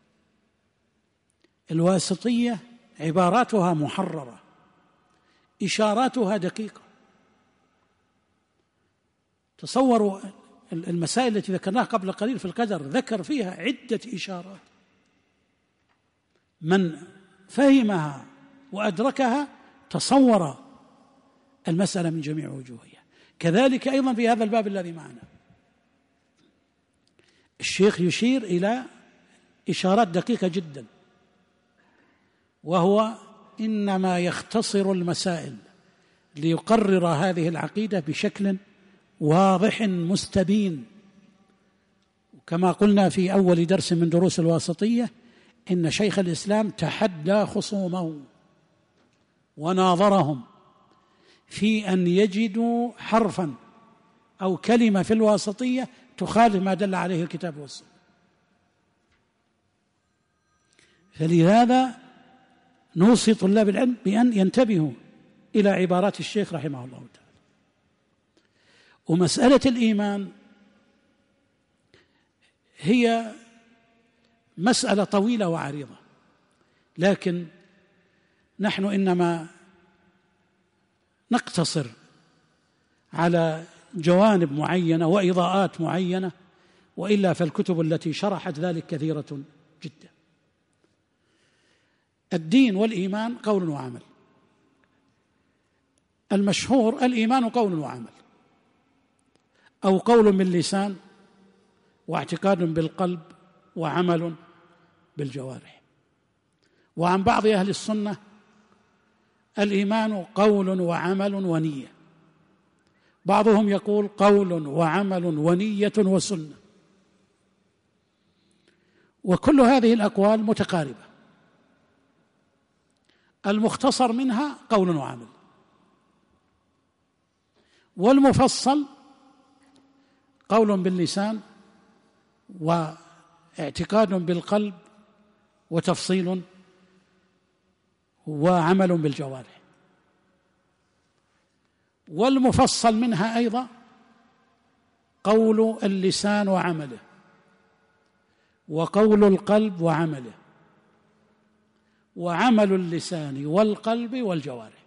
الواسطية عباراتها محررة، إشاراتها دقيقة. تصوروا المسائل التي ذكرناها قبل قليل في القدر، ذكر فيها عدة إشارات، من فهمها وأدركها تصور المسألة من جميع وجوهها. كذلك أيضا في هذا الباب الذي معنا الشيخ يشير إلى إشارات دقيقة جدا، وهو إنما يختصر المسائل ليقرر هذه العقيدة بشكل واضح مستبين. كما قلنا في أول درس من دروس الواسطية إن شيخ الإسلام تحدى خصومه وناظرهم في أن يجدوا حرفا أو كلمة في الواسطية تخالف ما دل عليه الكتاب والسنة. فلهذا نوصي طلاب العلم بأن ينتبهوا إلى عبارات الشيخ رحمه الله تعالى. ومسألة الإيمان هي مسألة طويلة وعريضة، لكن نحن إنما نقتصر على جوانب معينة وإضاءات معينة، وإلا فالكتب التي شرحت ذلك كثيرة جدا. الدين والإيمان قول وعمل. المشهور الإيمان قول وعمل، أو قول باللسان واعتقاد بالقلب وعمل بالجوارح. وعن بعض أهل السنة الإيمان قول وعمل ونية، بعضهم يقول قول وعمل ونية وسنة، وكل هذه الأقوال متقاربة. المختصر منها قول وعمل، والمفصل قول باللسان واعتقاد بالقلب وتفصيل وعمل بالجوارح. والمفصل منها أيضا قول اللسان وعمله، وقول القلب وعمله، وعمل اللسان والقلب والجوارح.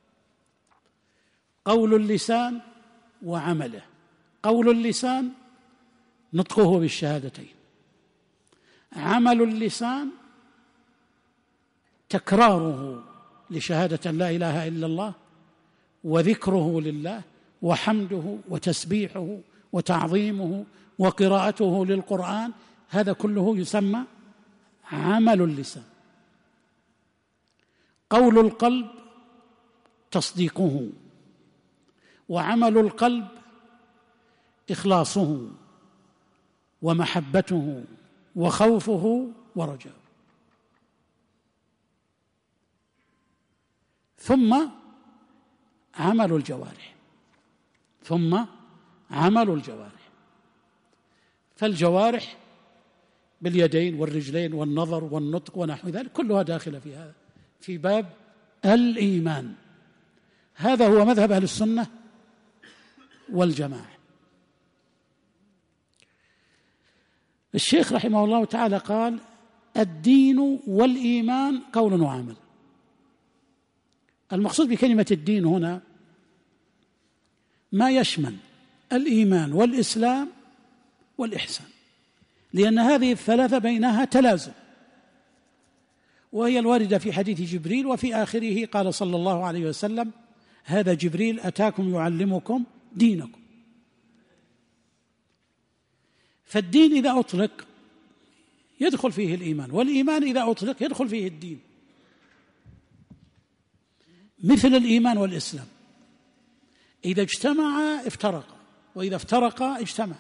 قول اللسان وعمله: قول اللسان نطقه بالشهادتين، عمل اللسان تكراره لشهادة لا إله إلا الله وذكره لله وحمده وتسبيحه وتعظيمه وقراءته للقرآن، هذا كله يسمى عمل اللسان. قول القلب تصديقه، وعمل القلب إخلاصه ومحبته وخوفه ورجاؤه. ثم عمل الجوارح ثم عمل الجوارح فالجوارح باليدين والرجلين والنظر والنطق ونحو ذلك كلها داخلة في هذا، في باب الإيمان. هذا هو مذهب أهل السنة والجماعة. الشيخ رحمه الله تعالى قال: الدين والإيمان قول وعمل. المقصود بكلمة الدين هنا ما يشمل الإيمان والإسلام والإحسان، لأن هذه الثلاثة بينها تلازم، وهي الواردة في حديث جبريل، وفي آخره قال صلى الله عليه وسلم: هذا جبريل أتاكم يعلمكم دينكم. فالدين إذا أطلق يدخل فيه الإيمان، والإيمان إذا أطلق يدخل فيه الدين، مثل الإيمان والإسلام إذا اجتمعا افترقا، وإذا افترقا اجتمعا.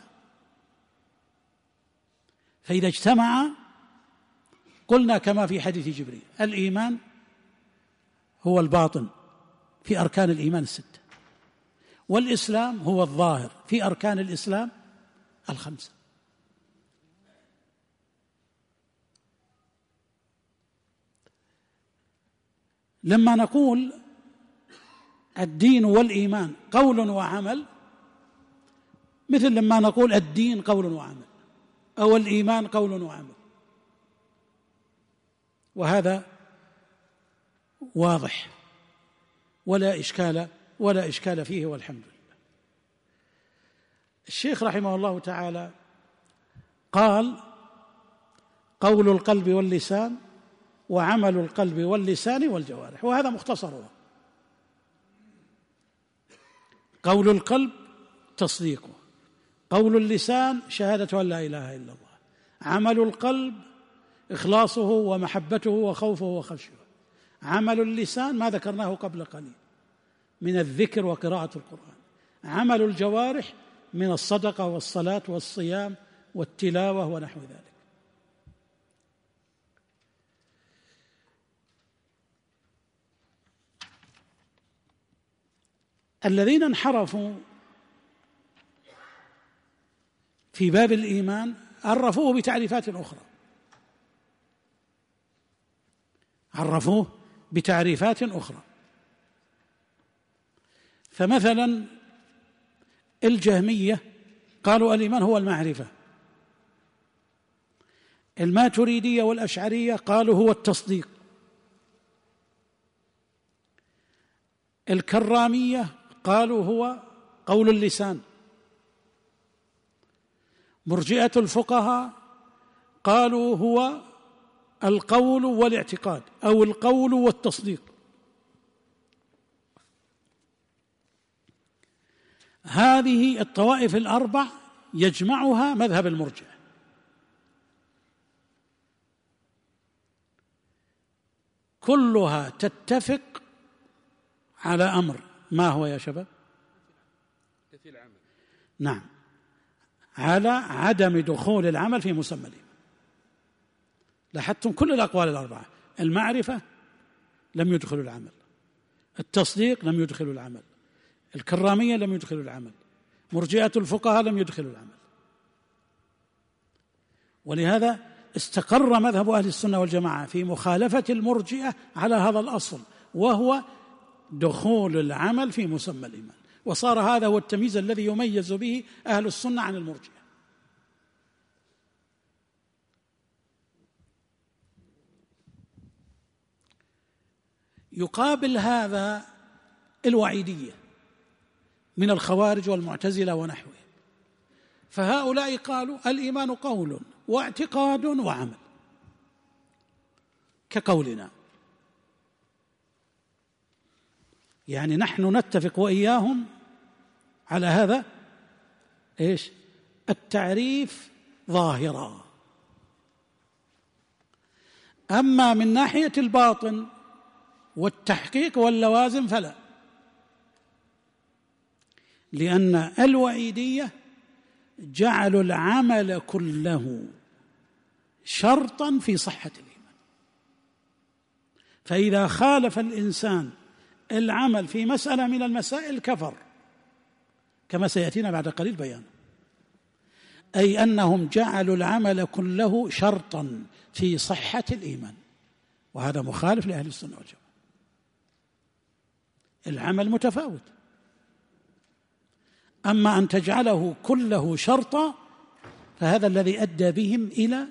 فإذا اجتمعا قلنا كما في حديث جبريل: الإيمان هو الباطن في أركان الإيمان الستة، والإسلام هو الظاهر في أركان الإسلام الخمسة. لما نقول الدين والإيمان قول وعمل، مثل لما نقول الدين قول وعمل أو الإيمان قول وعمل، وهذا واضح ولا إشكال ولا إشكال فيه والحمد لله. الشيخ رحمه الله تعالى قال قول القلب واللسان وعمل القلب واللسان والجوارح، وهذا مختصره. قول القلب تصديقه، قول اللسان شهادة أن لا إله إلا الله، عمل القلب إخلاصه ومحبته وخوفه وخشيه، عمل اللسان ما ذكرناه قبل قليل من الذكر وقراءة القرآن، عمل الجوارح من الصدقة والصلاة والصيام والتلاوة ونحو ذلك. الذين انحرفوا في باب الإيمان عرفوه بتعريفات أخرى، عرفوه بتعريفات أخرى. فمثلا الجهمية قالوا الإيمان هو المعرفة، الماتريدية والأشعرية قالوا هو التصديق، الكرامية قالوا هو قول اللسان، مرجئة الفقهاء قالوا هو القول والاعتقاد أو القول والتصديق. هذه الطوائف الأربع يجمعها مذهب المرجئة، كلها تتفق على أمر، ما هو يا شباب؟ نفي العمل. نعم، على عدم دخول العمل في مسمى الإيمان. لاحظتم كل الأقوال الأربعة، المعرفة لم يدخلوا العمل، التصديق لم يدخلوا العمل، الكرامية لم يدخلوا العمل، مرجئة الفقهاء لم يدخلوا العمل. ولهذا استقر مذهب أهل السنة والجماعة في مخالفة المرجئة على هذا الأصل، وهو دخول العمل في مسمى الإيمان، وصار هذا هو التمييز الذي يميز به أهل السنة عن المرجئة. يقابل هذا الوعيدية من الخوارج والمعتزلة ونحوهم، فهؤلاء قالوا الإيمان قول واعتقاد وعمل كقولنا، يعني نحن نتفق وإياهم على هذا إيش؟ التعريف ظاهرا. أما من ناحية الباطن والتحقيق واللوازم فلا، لأن الوعيدية جعلوا العمل كله شرطا في صحة الإيمان، فإذا خالف الإنسان العمل في مسألة من المسائل كفر، كما سيأتينا بعد قليل بيانه. أي أنهم جعلوا العمل كله شرطا في صحة الإيمان، وهذا مخالف لأهل السنة والجماعة. العمل متفاوت، أما أن تجعله كله شرطا فهذا الذي أدى بهم إلى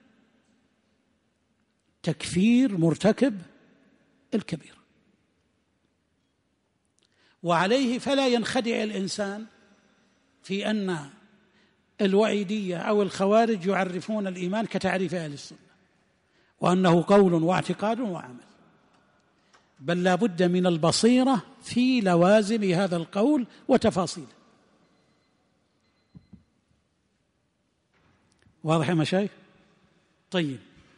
تكفير مرتكب الكبير. وعليه فلا ينخدع الإنسان في أن الوعيدية أو الخوارج يعرفون الإيمان كتعريف أهل السنة، وأنه قول واعتقاد وعمل، بل لا بد من البصيرة في لوازم هذا القول وتفاصيله. واضح يا مشايخ؟ طيب،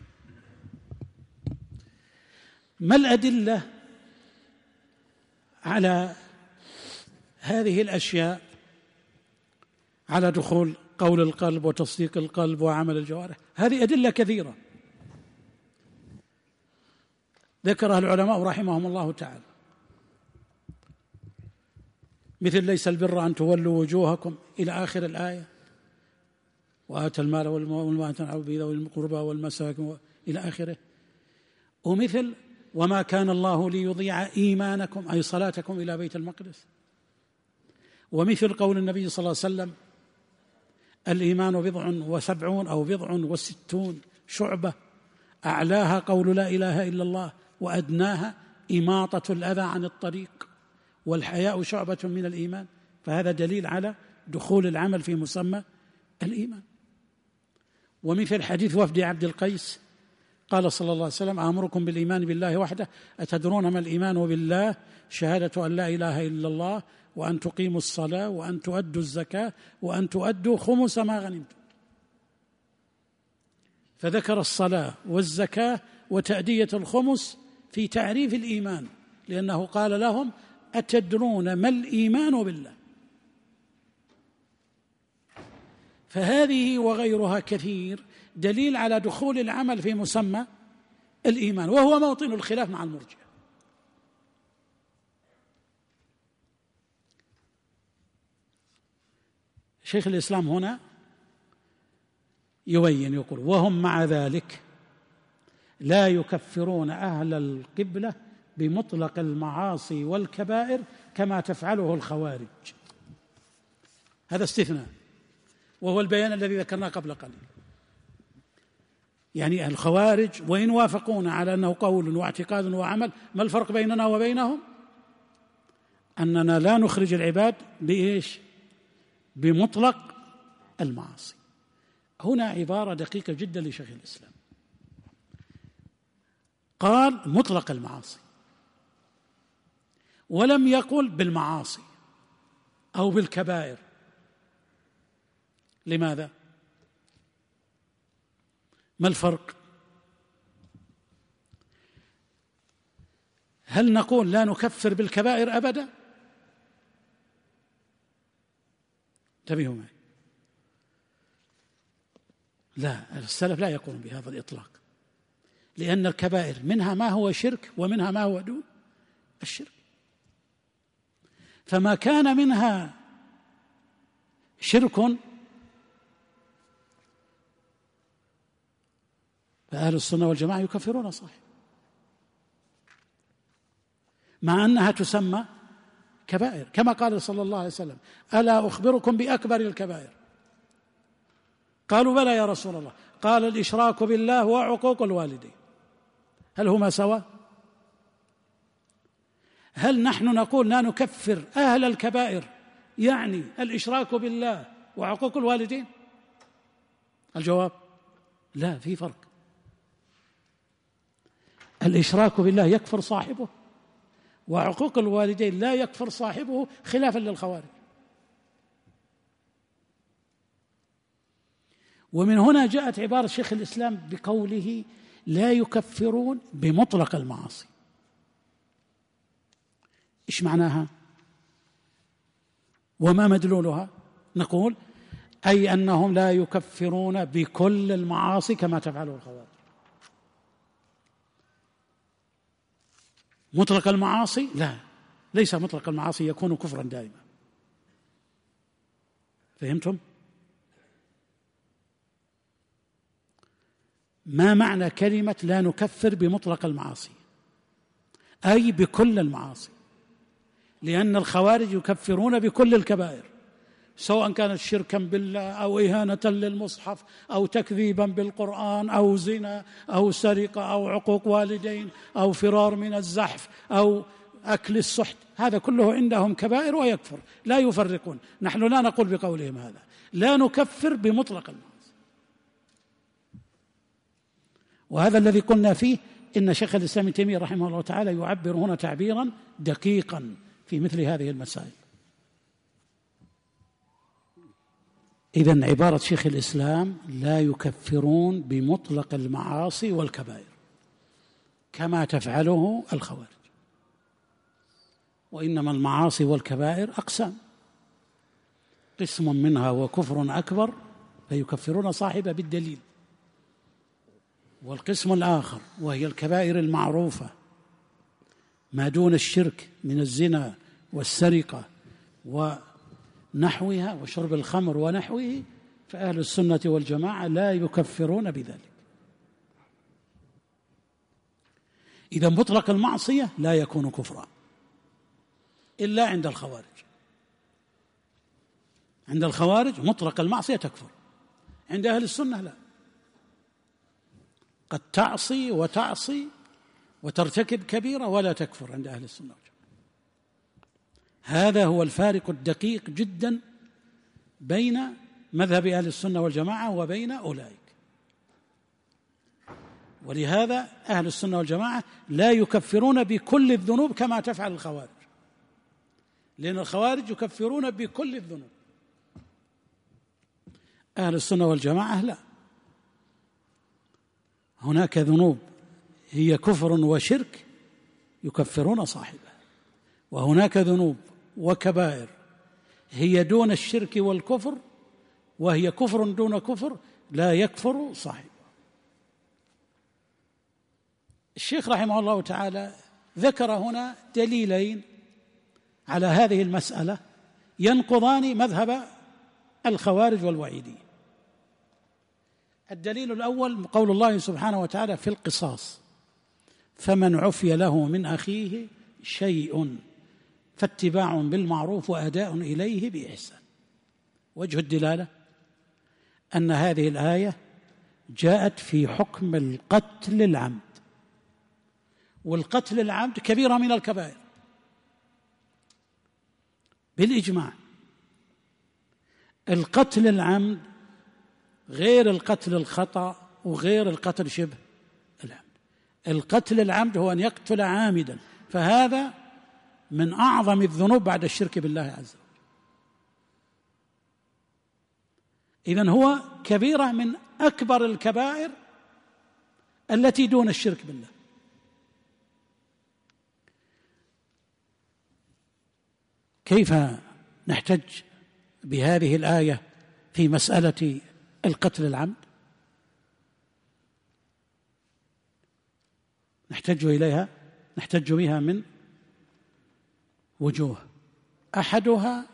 ما الأدلة على هذه الأشياء، على دخول قول القلب وتصديق القلب وعمل الجوارح؟ هذه أدلة كثيرة ذكرها العلماء رحمهم الله تعالى. مثل ليس البر أن تولوا وجوهكم إلى آخر الآية، وآتى المال والمال ذوي القربى والمساكين إلى آخره. ومثل وما كان الله ليضيع إيمانكم أي صلاتكم إلى بيت المقدس. ومثل قول النبي صلى الله عليه وسلم الإيمان بضع وسبعون أو بضع وستون شعبة أعلاها قول لا إله إلا الله وأدناها إماطة الأذى عن الطريق والحياء شعبة من الإيمان. فهذا دليل على دخول العمل في مسمى الإيمان. ومثل حديث وفد عبد القيس قال صلى الله عليه وسلم آمركم بالإيمان بالله وحده أتدرون ما الإيمان بالله؟ شهادة أن لا إله إلا الله وأن تقيموا الصلاة وأن تؤدوا الزكاة وأن تؤدوا خمس ما غنمتم. فذكر الصلاة والزكاة وتأدية الخمس في تعريف الإيمان، لأنه قال لهم أتدرون ما الإيمان بالله؟ فهذه وغيرها كثير دليل على دخول العمل في مسمى الإيمان، وهو موطن الخلاف مع المرجئة. شيخ الإسلام هنا يبين يقول وهم مع ذلك لا يكفرون أهل القبلة بمطلق المعاصي والكبائر كما تفعله الخوارج. هذا استثناء، وهو البيان الذي ذكرناه قبل قليل. يعني الخوارج وإن وافقونا على أنه قول واعتقاد وعمل، ما الفرق بيننا وبينهم؟ أننا لا نخرج العباد بإيش؟ بمطلق المعاصي. هنا عبارة دقيقة جدا لشيخ الإسلام، قال مطلق المعاصي ولم يقل بالمعاصي أو بالكبائر. لماذا؟ ما الفرق؟ هل نقول لا نكفر بالكبائر أبدا؟ انتبهوا معي، لا، السلف لا يقولون بهذا الإطلاق، لأن الكبائر منها ما هو شرك ومنها ما هو دون الشرك. فما كان منها شرك فأهل السنة والجماعة يكفرون صاحب، مع أنها تسمى كبائر، كما قال صلى الله عليه وسلم ألا أخبركم بأكبر الكبائر؟ قالوا بلى يا رسول الله، قال الإشراك بالله وعقوق الوالدين. هل هما سوا؟ هل نحن نقول لا نكفر أهل الكبائر يعني الإشراك بالله وعقوق الوالدين؟ الجواب لا، في فرق. الإشراك بالله يكفر صاحبه، وعقوق الوالدين لا يكفر صاحبه، خلافا للخوارج. ومن هنا جاءت عبارة شيخ الإسلام بقوله لا يكفرون بمطلق المعاصي. إيش معناها وما مدلولها؟ نقول أي أنهم لا يكفرون بكل المعاصي كما تفعله الخوارج. مطلق المعاصي لا، ليس مطلق المعاصي يكون كفرا دائما. فهمتم؟ ما معنى كلمة لا نكفر بمطلق المعاصي؟ أي بكل المعاصي، لأن الخوارج يكفرون بكل الكبائر، سواء كانت شركا بالله أو إهانة للمصحف أو تكذيبا بالقرآن أو زنا أو سرقة أو عقوق والدين أو فرار من الزحف أو أكل السحت، هذا كله عندهم كبائر ويكفر، لا يفرقون. نحن لا نقول بقولهم هذا، لا نكفر بمطلق المعاصي. وهذا الذي قلنا فيه إن شيخ الإسلام ابن تيمية رحمه الله تعالى يعبر هنا تعبيرا دقيقا في مثل هذه المسائل. إذن عبارة شيخ الإسلام لا يكفرون بمطلق المعاصي والكبائر كما تفعله الخوارج، وإنما المعاصي والكبائر أقسام، قسم منها وكفر أكبر فيكفرون صاحبه بالدليل، والقسم الآخر وهي الكبائر المعروفة ما دون الشرك من الزنا والسرقة ونحوها وشرب الخمر ونحوه، فأهل السنة والجماعة لا يكفرون بذلك. إذا مطلق المعصية لا يكون كفرا إلا عند الخوارج. عند الخوارج مطلق المعصية تكفر، عند أهل السنة لا، قد تعصي وتعصي وترتكب كبيرة ولا تكفر عند أهل السنة والجماعة. هذا هو الفارق الدقيق جدا بين مذهب أهل السنة والجماعة وبين أولئك. ولهذا أهل السنة والجماعة لا يكفرون بكل الذنوب كما تفعل الخوارج، لأن الخوارج يكفرون بكل الذنوب. أهل السنة والجماعة لا، هناك ذنوب هي كفر وشرك يكفرون صاحبها، وهناك ذنوب وكبائر هي دون الشرك والكفر وهي كفر دون كفر لا يكفر صاحبها. الشيخ رحمه الله تعالى ذكر هنا دليلين على هذه المسألة ينقضان مذهب الخوارج والوعيدية. الدليل الأول قول الله سبحانه وتعالى في القصاص: فمن عفي له من أخيه شيء فاتباع بالمعروف وأداء إليه بإحسان. وجه الدلالة أن هذه الآية جاءت في حكم القتل العمد، والقتل العمد كبيرة من الكبائر بالإجماع. القتل العمد غير القتل الخطأ وغير القتل شبه العمد. القتل العمد هو أن يقتل عامدا، فهذا من أعظم الذنوب بعد الشرك بالله عز وجل. إذن هو كبيرة من أكبر الكبائر التي دون الشرك بالله. كيف نحتج بهذه الآية في مسألة القتل العمد؟ نحتج إليها نحتج بها من وجوه. أحدها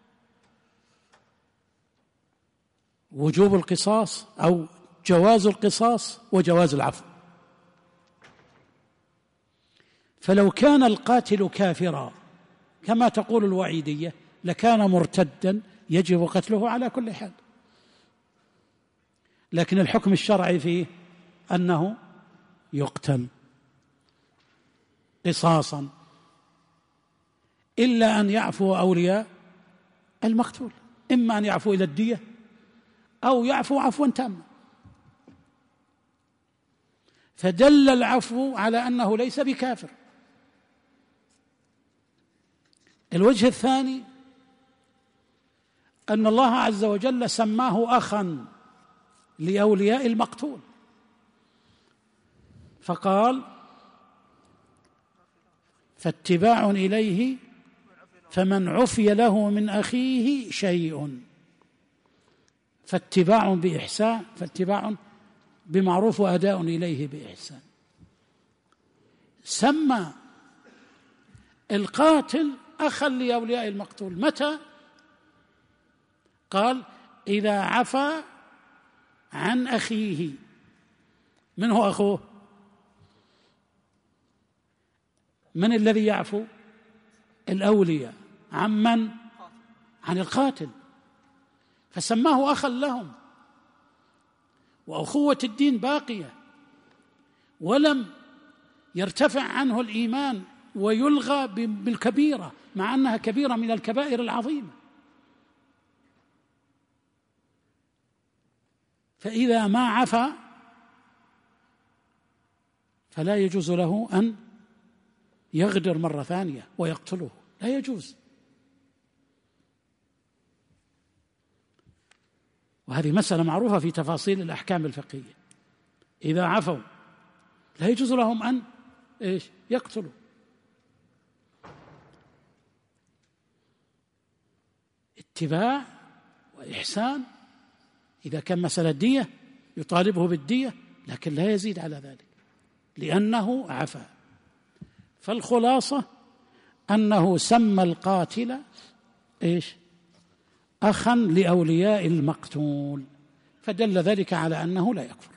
وجوب القصاص أو جواز القصاص وجواز العفو. فلو كان القاتل كافرا كما تقول الوعيدية لكان مرتدا يجب قتله على كل حال، لكن الحكم الشرعي فيه أنه يقتل قصاصا، إلا أن يعفو أولياء المقتول، إما أن يعفو إلى الدية أو يعفو عفوا تاما. فدل العفو على أنه ليس بكافر. الوجه الثاني أن الله عز وجل سماه أخا لأولياء المقتول، فقال: فاتباع إليه فمن عفي له من أخيه شيء. فاتباع بإحسان، فاتباع بمعروف وأداء إليه بإحسان. سمى القاتل أخا لأولياء المقتول متى؟ قال: إذا عفا عن أخيه. من هو أخوه؟ من الذي يعفو؟ الأولياء. عن من؟ عن القاتل، فسماه أخا لهم. وأخوة الدين باقية، ولم يرتفع عنه الإيمان ويلغى بالكبيرة، مع أنها كبيرة من الكبائر العظيمة. فإذا ما عفا فلا يجوز له أن يغدر مرة ثانية ويقتله، لا يجوز. وهذه مسألة معروفة في تفاصيل الأحكام الفقهية. إذا عفوا لا يجوز لهم أن إيش؟ يقتلوا. اتباع وإحسان. إذا كان مسألة دية يطالبه بالدية، لكن لا يزيد على ذلك لأنه عفا. فالخلاصة أنه سمى القاتل إيش؟ أخا لأولياء المقتول، فدل ذلك على أنه لا يكفر.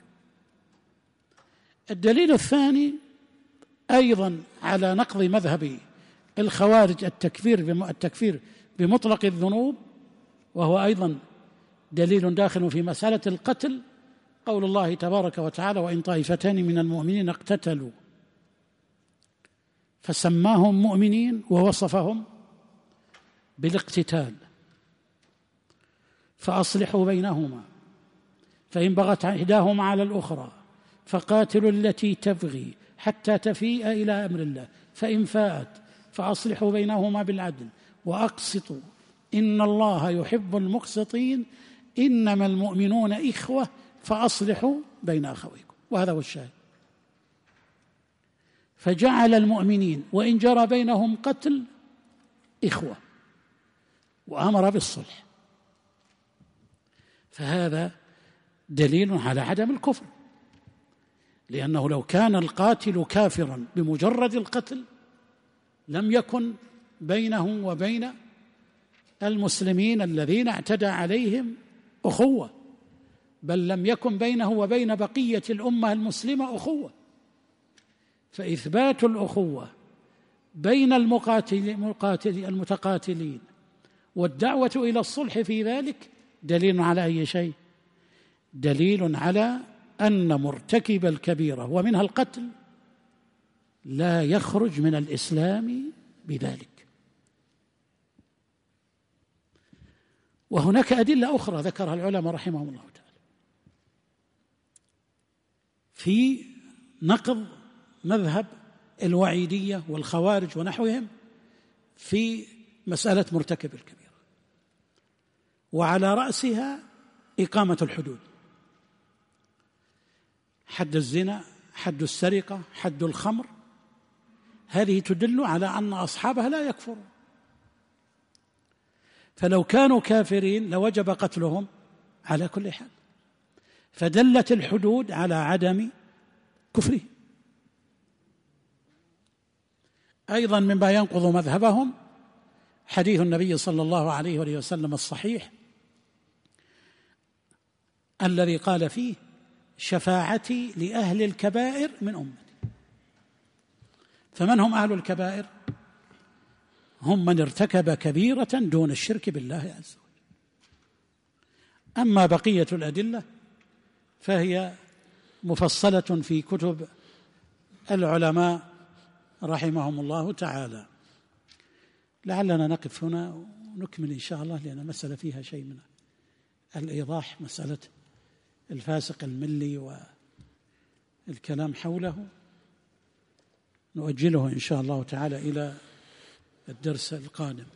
الدليل الثاني أيضا على نقض مذهب الخوارج التكفير التكفير بمطلق الذنوب، وهو أيضا دليل داخل في مسألة القتل، قول الله تبارك وتعالى: وإن طائفتان من المؤمنين اقتتلوا، فسماهم مؤمنين ووصفهم بالاقتتال، فأصلحوا بينهما، فإن بغت إحداهما على الأخرى فقاتلوا التي تبغي حتى تفيء إلى أمر الله، فإن فاءت فأصلحوا بينهما بالعدل وأقسطوا إن الله يحب المقسطين، إنما المؤمنون إخوة فأصلحوا بين أخويكم. وهذا هو الشاهد. فجعل المؤمنين وإن جرى بينهم قتل إخوة، وأمر بالصلح، فهذا دليل على عدم الكفر، لأنه لو كان القاتل كافرا بمجرد القتل لم يكن بينه وبين المسلمين الذين اعتدى عليهم أخوة، بل لم يكن بينه وبين بقية الأمة المسلمة أخوة. فإثبات الأخوة بين المقاتل المتقاتلين والدعوة إلى الصلح في ذلك دليل على أي شيء؟ دليل على أن مرتكب الكبيرة ومنها القتل لا يخرج من الإسلام بذلك. وهناك أدلة أخرى ذكرها العلماء رحمهم الله تعالى في نقض مذهب الوعيدية والخوارج ونحوهم في مسألة مرتكب الكبيرة، وعلى رأسها إقامة الحدود، حد الزنا، حد السرقة، حد الخمر، هذه تدل على أن أصحابها لا يكفرون، فلو كانوا كافرين لوجب قتلهم على كل حال، فدلت الحدود على عدم كفرهم. أيضا مما ينقض مذهبهم حديث النبي صلى الله عليه وآله وسلم الصحيح الذي قال فيه: شفاعتي لأهل الكبائر من أمتي. فمن هم أهل الكبائر؟ هم من ارتكب كبيرة دون الشرك بالله عز وجل. أما بقية الأدلة فهي مفصلة في كتب العلماء رحمهم الله تعالى. لعلنا نقف هنا ونكمل إن شاء الله، لأن مسألة فيها شيء من الإيضاح، مسألة الفاسق الملي والكلام حوله، نؤجله إن شاء الله تعالى إلى الدرس القادم.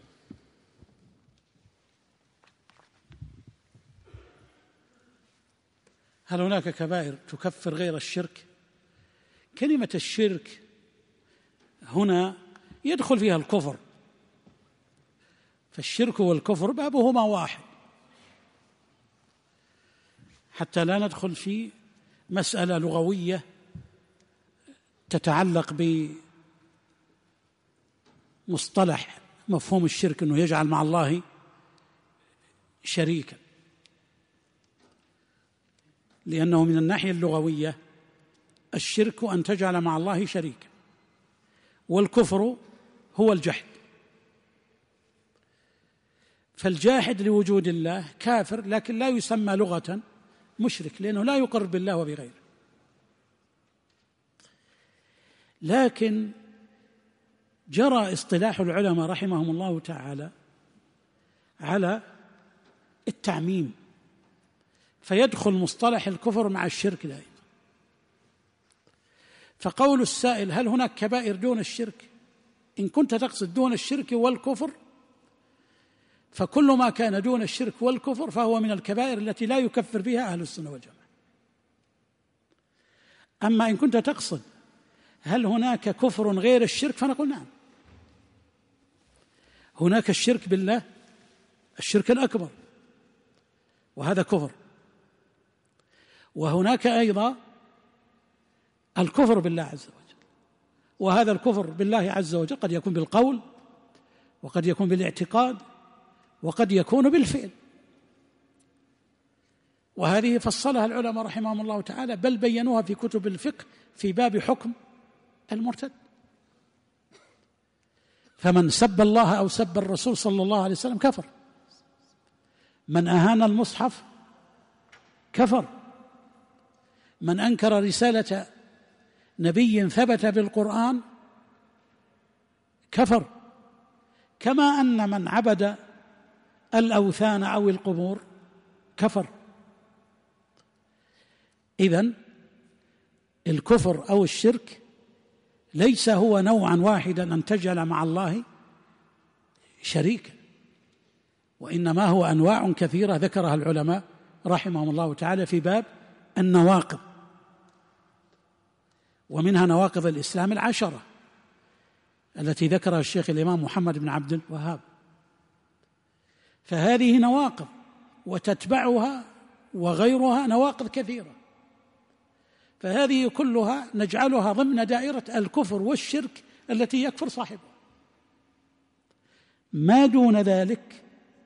هل هناك كبائر تكفر غير الشرك؟ كلمة الشرك هنا يدخل فيها الكفر، فالشرك والكفر بابهما واحد، حتى لا ندخل في مسألة لغوية تتعلق بمصطلح مفهوم الشرك أنه يجعل مع الله شريكا، لأنه من الناحية اللغوية الشرك أن تجعل مع الله شريكا، والكفر هو الجحد. فالجاحد لوجود الله كافر، لكن لا يسمى لغة مشرك، لأنه لا يقر بالله وبغيره. لكن جرى اصطلاح العلماء رحمهم الله تعالى على التعميم، فيدخل مصطلح الكفر مع الشرك دائما. فقول السائل: هل هناك كبائر دون الشرك؟ إن كنت تقصد دون الشرك والكفر، فكل ما كان دون الشرك والكفر فهو من الكبائر التي لا يكفر بها أهل السنة والجماعة. أما إن كنت تقصد هل هناك كفر غير الشرك، فنقول نعم، هناك الشرك بالله، الشرك الأكبر، وهذا كفر، وهناك أيضا الكفر بالله عز وجل، وهذا الكفر بالله عز وجل قد يكون بالقول، وقد يكون بالاعتقاد، وقد يكون بالفعل، وهذه فصلها العلماء رحمهم الله تعالى، بل بينوها في كتب الفقه في باب حكم المرتد. فمن سب الله أو سب الرسول صلى الله عليه وسلم كفر، من أهان المصحف كفر، من أنكر رسالة نبي ثبت بالقرآن كفر، كما أن من عبد الأوثان أو القبور كفر. إذن الكفر أو الشرك ليس هو نوعا واحدا أن تجعل مع الله شريكا، وإنما هو أنواع كثيرة ذكرها العلماء رحمهم الله تعالى في باب النواقض، ومنها نواقض الإسلام العشرة التي ذكرها الشيخ الإمام محمد بن عبد الوهاب. فهذه نواقض، وتتبعها وغيرها نواقض كثيرة، فهذه كلها نجعلها ضمن دائرة الكفر والشرك التي يكفر صاحبها. ما دون ذلك،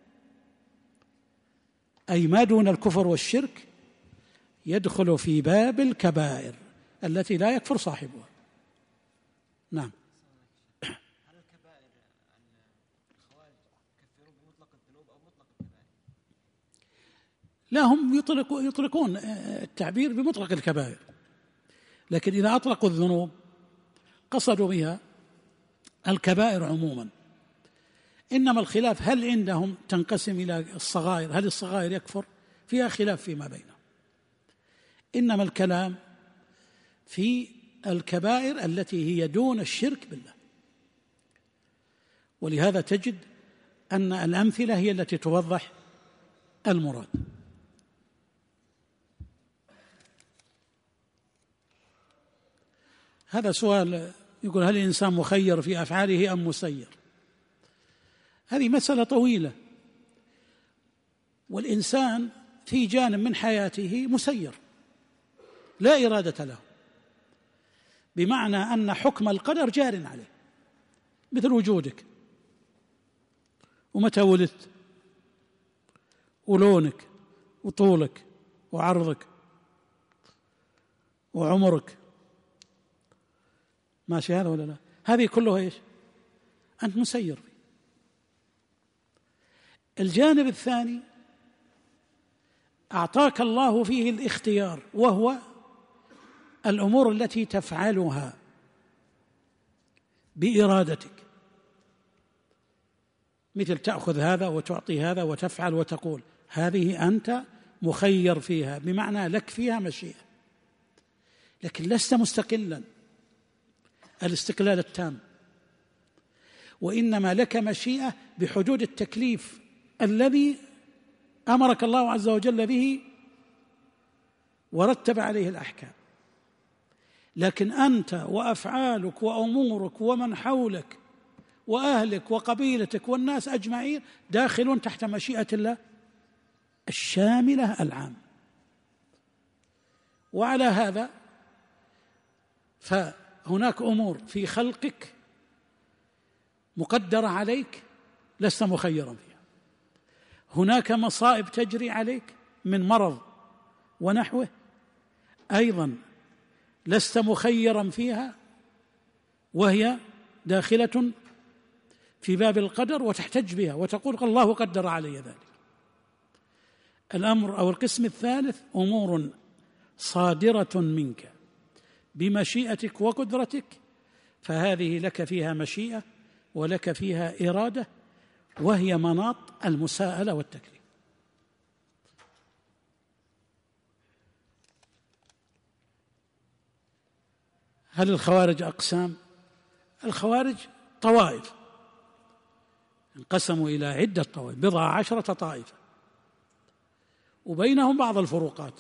أي ما دون الكفر والشرك، يدخل في باب الكبائر التي لا يكفر صاحبها. نعم. هل الكبائر الخوارج يكفرون بمطلق الذنوب أو مطلق الكبائر؟ لا، هم يطلقون التعبير بمطلق الكبائر، لكن إذا أطلقوا الذنوب قصدوا بها الكبائر عموما. إنما الخلاف هل عندهم تنقسم إلى الصغائر، هل الصغائر يكفر؟ فيها خلاف فيما بينهم. إنما الكلام في الكبائر التي هي دون الشرك بالله، ولهذا تجد أن الأمثلة هي التي توضح المراد. هذا سؤال يقول: هل الإنسان مخير في أفعاله أم مسير؟ هذه مسألة طويلة، والإنسان في جانب من حياته مسير لا إرادة له، بمعنى أن حكم القدر جار عليه، مثل وجودك ومتى ولدت ولونك وطولك وعرضك وعمرك، ماشي هذا ولا لا؟ هذه كلها إيش؟ أنت مسير فيه. الجانب الثاني أعطاك الله فيه الاختيار، وهو الأمور التي تفعلها بإرادتك، مثل تأخذ هذا وتعطي هذا وتفعل وتقول، هذه أنت مخير فيها، بمعنى لك فيها مشيئة، لكن لست مستقلا الاستقلال التام، وإنما لك مشيئة بحدود التكليف الذي أمرك الله عز وجل به ورتب عليه الأحكام. لكن أنت وأفعالك وأمورك ومن حولك وأهلك وقبيلتك والناس أجمعين داخلون تحت مشيئة الله الشاملة العام. وعلى هذا فهناك أمور في خلقك مقدرة عليك لست مخيرا فيها، هناك مصائب تجري عليك من مرض ونحوه أيضا لست مخيرا فيها، وهي داخلة في باب القدر، وتحتج بها وتقول الله قدر علي ذلك. الأمر أو القسم الثالث أمور صادرة منك بمشيئتك وقدرتك، فهذه لك فيها مشيئة ولك فيها إرادة، وهي مناط المساءلة والتكليف. هل الخوارج أقسام؟ الخوارج طوائف، انقسموا إلى عدة طوائف، بضع عشرة طائفة، وبينهم بعض الفروقات،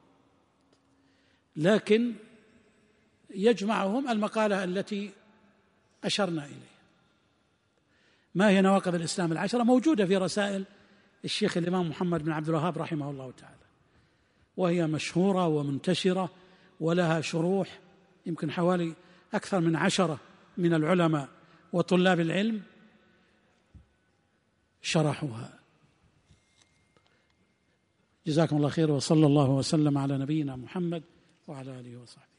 لكن يجمعهم المقالة التي أشرنا إليها. ما هي نواقض الإسلام العشرة؟ موجودة في رسائل الشيخ الإمام محمد بن عبد الوهاب رحمه الله تعالى، وهي مشهورة ومنتشرة ولها شروح، يمكن حوالي أكثر من عشرة من العلماء وطلاب العلم شرحوها. جزاكم الله خير، وصلى الله وسلم على نبينا محمد وعلى آله وصحبه.